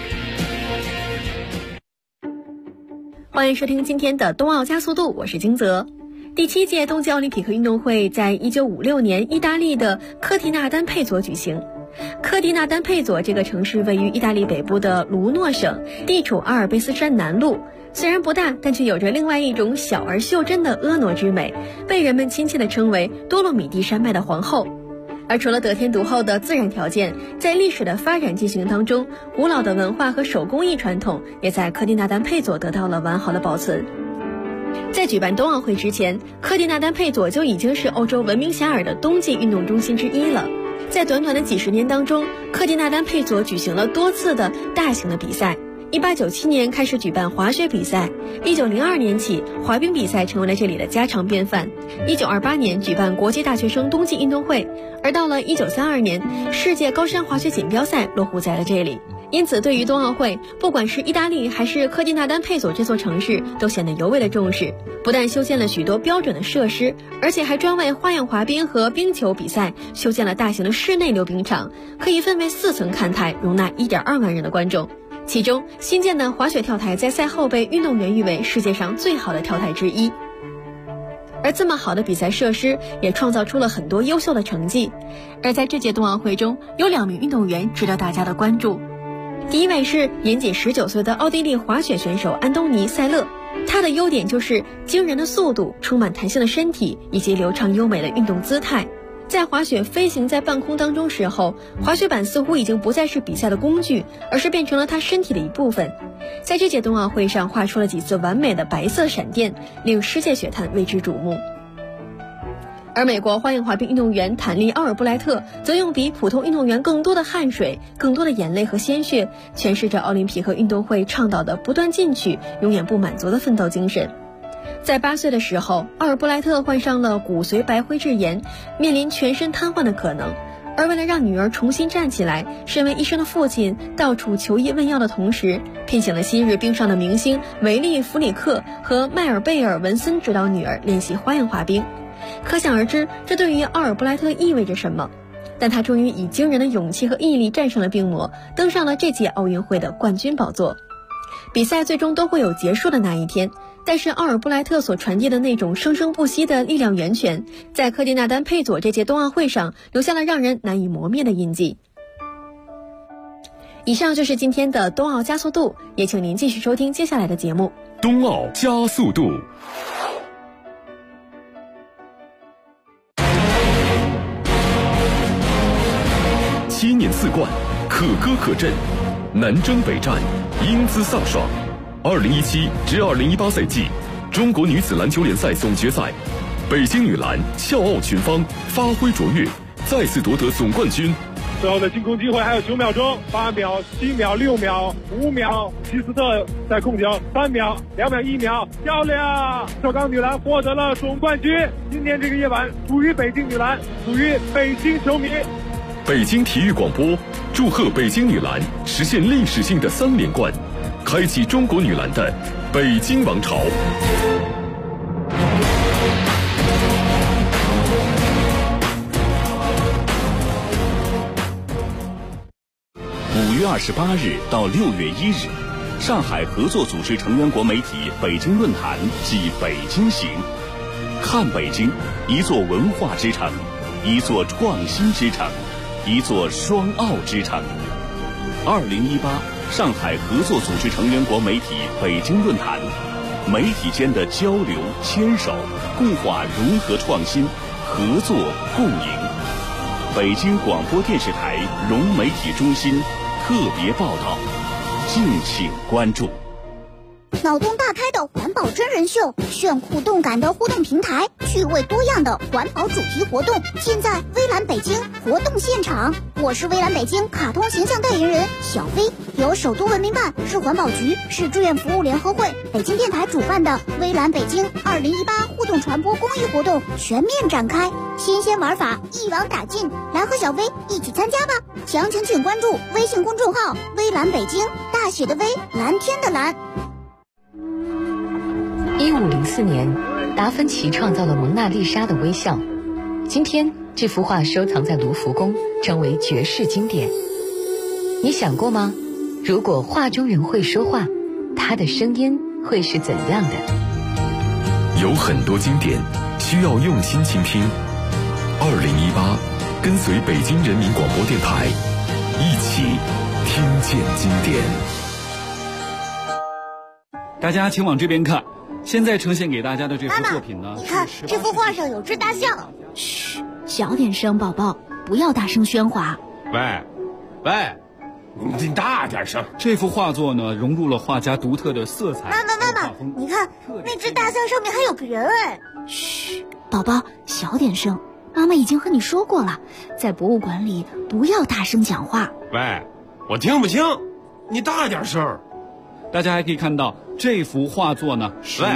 欢迎收听今天的冬奥加速度，我是金泽。第7届冬季奥林匹克运动会在1956年意大利的科蒂纳丹佩佐举行。科蒂纳丹佩佐这个城市位于意大利北部的卢诺省，地处阿尔卑斯山南麓。虽然不大，但却有着另外一种小而袖珍的婀娜之美，被人们亲切地称为多洛米蒂山脉的皇后。而除了得天独厚的自然条件，在历史的发展进行当中，古老的文化和手工艺传统也在科蒂纳丹佩佐得到了完好的保存。在举办冬奥会之前，科蒂纳丹佩佐就已经是欧洲闻名遐迩的冬季运动中心之一了。在短短的几十年当中，科蒂纳丹佩佐举行了多次的大型的比赛。1897年开始举办滑雪比赛，1902年起滑冰比赛成为了这里的家常便饭。1928年举办国际大学生冬季运动会，而到了1932年，世界高山滑雪锦标赛落户在了这里。因此，对于冬奥会，不管是意大利还是科蒂纳丹佩佐这座城市，都显得尤为的重视。不但修建了许多标准的设施，而且还专为花样滑冰和冰球比赛修建了大型的室内溜冰场，可以分为4层看台，容纳1.2万人的观众。其中，新建的滑雪跳台在赛后被运动员誉为世界上最好的跳台之一。而这么好的比赛设施也创造出了很多优秀的成绩。而在这届冬奥会中，有2名运动员值得大家的关注。第一位是年仅19岁的奥地利滑雪选手安东尼·塞勒，他的优点就是惊人的速度、充满弹性的身体以及流畅优美的运动姿态。在滑雪飞行在半空当中时候，滑雪板似乎已经不再是比赛的工具，而是变成了他身体的一部分。在这届冬奥会上画出了几次完美的白色闪电，令世界雪坛为之瞩目。而美国花样滑冰运动员坦利·奥尔布莱特则用比普通运动员更多的汗水、更多的眼泪和鲜血，诠释着奥林匹克运动会倡导的不断进取、永远不满足的奋斗精神。在8岁的时候，奥尔布莱特患上了骨髓白灰质炎，面临全身瘫痪的可能。而为了让女儿重新站起来，身为医生的父亲到处求医问药的同时，聘请了昔日冰上的明星维利·弗里克和迈尔贝尔·文森指导女儿练习花样滑冰。可想而知，这对于奥尔布莱特意味着什么。但他终于以惊人的勇气和毅力战胜了病魔，登上了这届奥运会的冠军宝座。比赛最终都会有结束的那一天，但是奥尔布莱特所传递的那种生生不息的力量源泉，在科蒂纳丹佩佐这届冬奥会上留下了让人难以磨灭的印记。以上就是今天的冬奥加速度，也请您继续收听接下来的节目。 冬奥加速度。7年4冠，可歌可阵，南征北战，英姿飒爽。2017至2018赛季中国女子篮球联赛总决赛，北京女篮笑傲群芳，发挥卓越，再次夺得总冠军。 最后的进攻机会还有9秒钟，8秒、7秒、6秒、5秒，齐斯特在控球，3秒、2秒、1秒，漂亮！首钢女篮获得了总冠军。今天这个夜晚属于北京女篮，属于北京球迷。 北京体育广播祝贺北京女篮实现历史性的3连冠，开启中国女篮的北京王朝。 5月28日到6月1日，上海合作组织成员国媒体北京论坛暨北京行，看北京，一座文化之城，一座创新之城，一座双奥之城。2018上海合作组织成员国媒体北京论坛，媒体间的交流牵手，共话融合创新，合作共赢。北京广播电视台融媒体中心特别报道，敬请关注。 脑洞大开的环保真人秀，炫酷动感的互动平台，趣味多样的环保主题活动，尽在微蓝北京活动现场。我是微蓝北京卡通形象代言人小飞，由首都文明办、市环保局、市志愿服务联合会、北京电台主办的微蓝北京2018互动传传播公益活动全面展开，新鲜玩法一网打尽，来和小薇一起参加吧！详情请关注微信公众号“微蓝北京”，大写的微，蓝天的蓝。 1504年，达芬奇创造了蒙娜丽莎的微笑。今天，这幅画收藏在卢浮宫，成为绝世经典。你想过吗？如果画中人会说话，他的声音会是怎样的？ 有很多经典需要用心倾听。2018，跟随北京人民广播电台，一起听见经典。 大家请往这边看，现在呈现给大家的这幅作品呢， 你看这幅画上有只大象。 嘘，小点声，宝宝，不要大声喧哗。 喂，你大点声。 这幅画作呢，融入了画家独特的色彩。 妈妈，你看那只大象上面还有个人哎。 嘘，宝宝，小点声。妈妈已经和你说过了，在博物馆里不要大声讲话。 喂，我听不清，你大点声。 大家还可以看到这幅画作呢， 喂。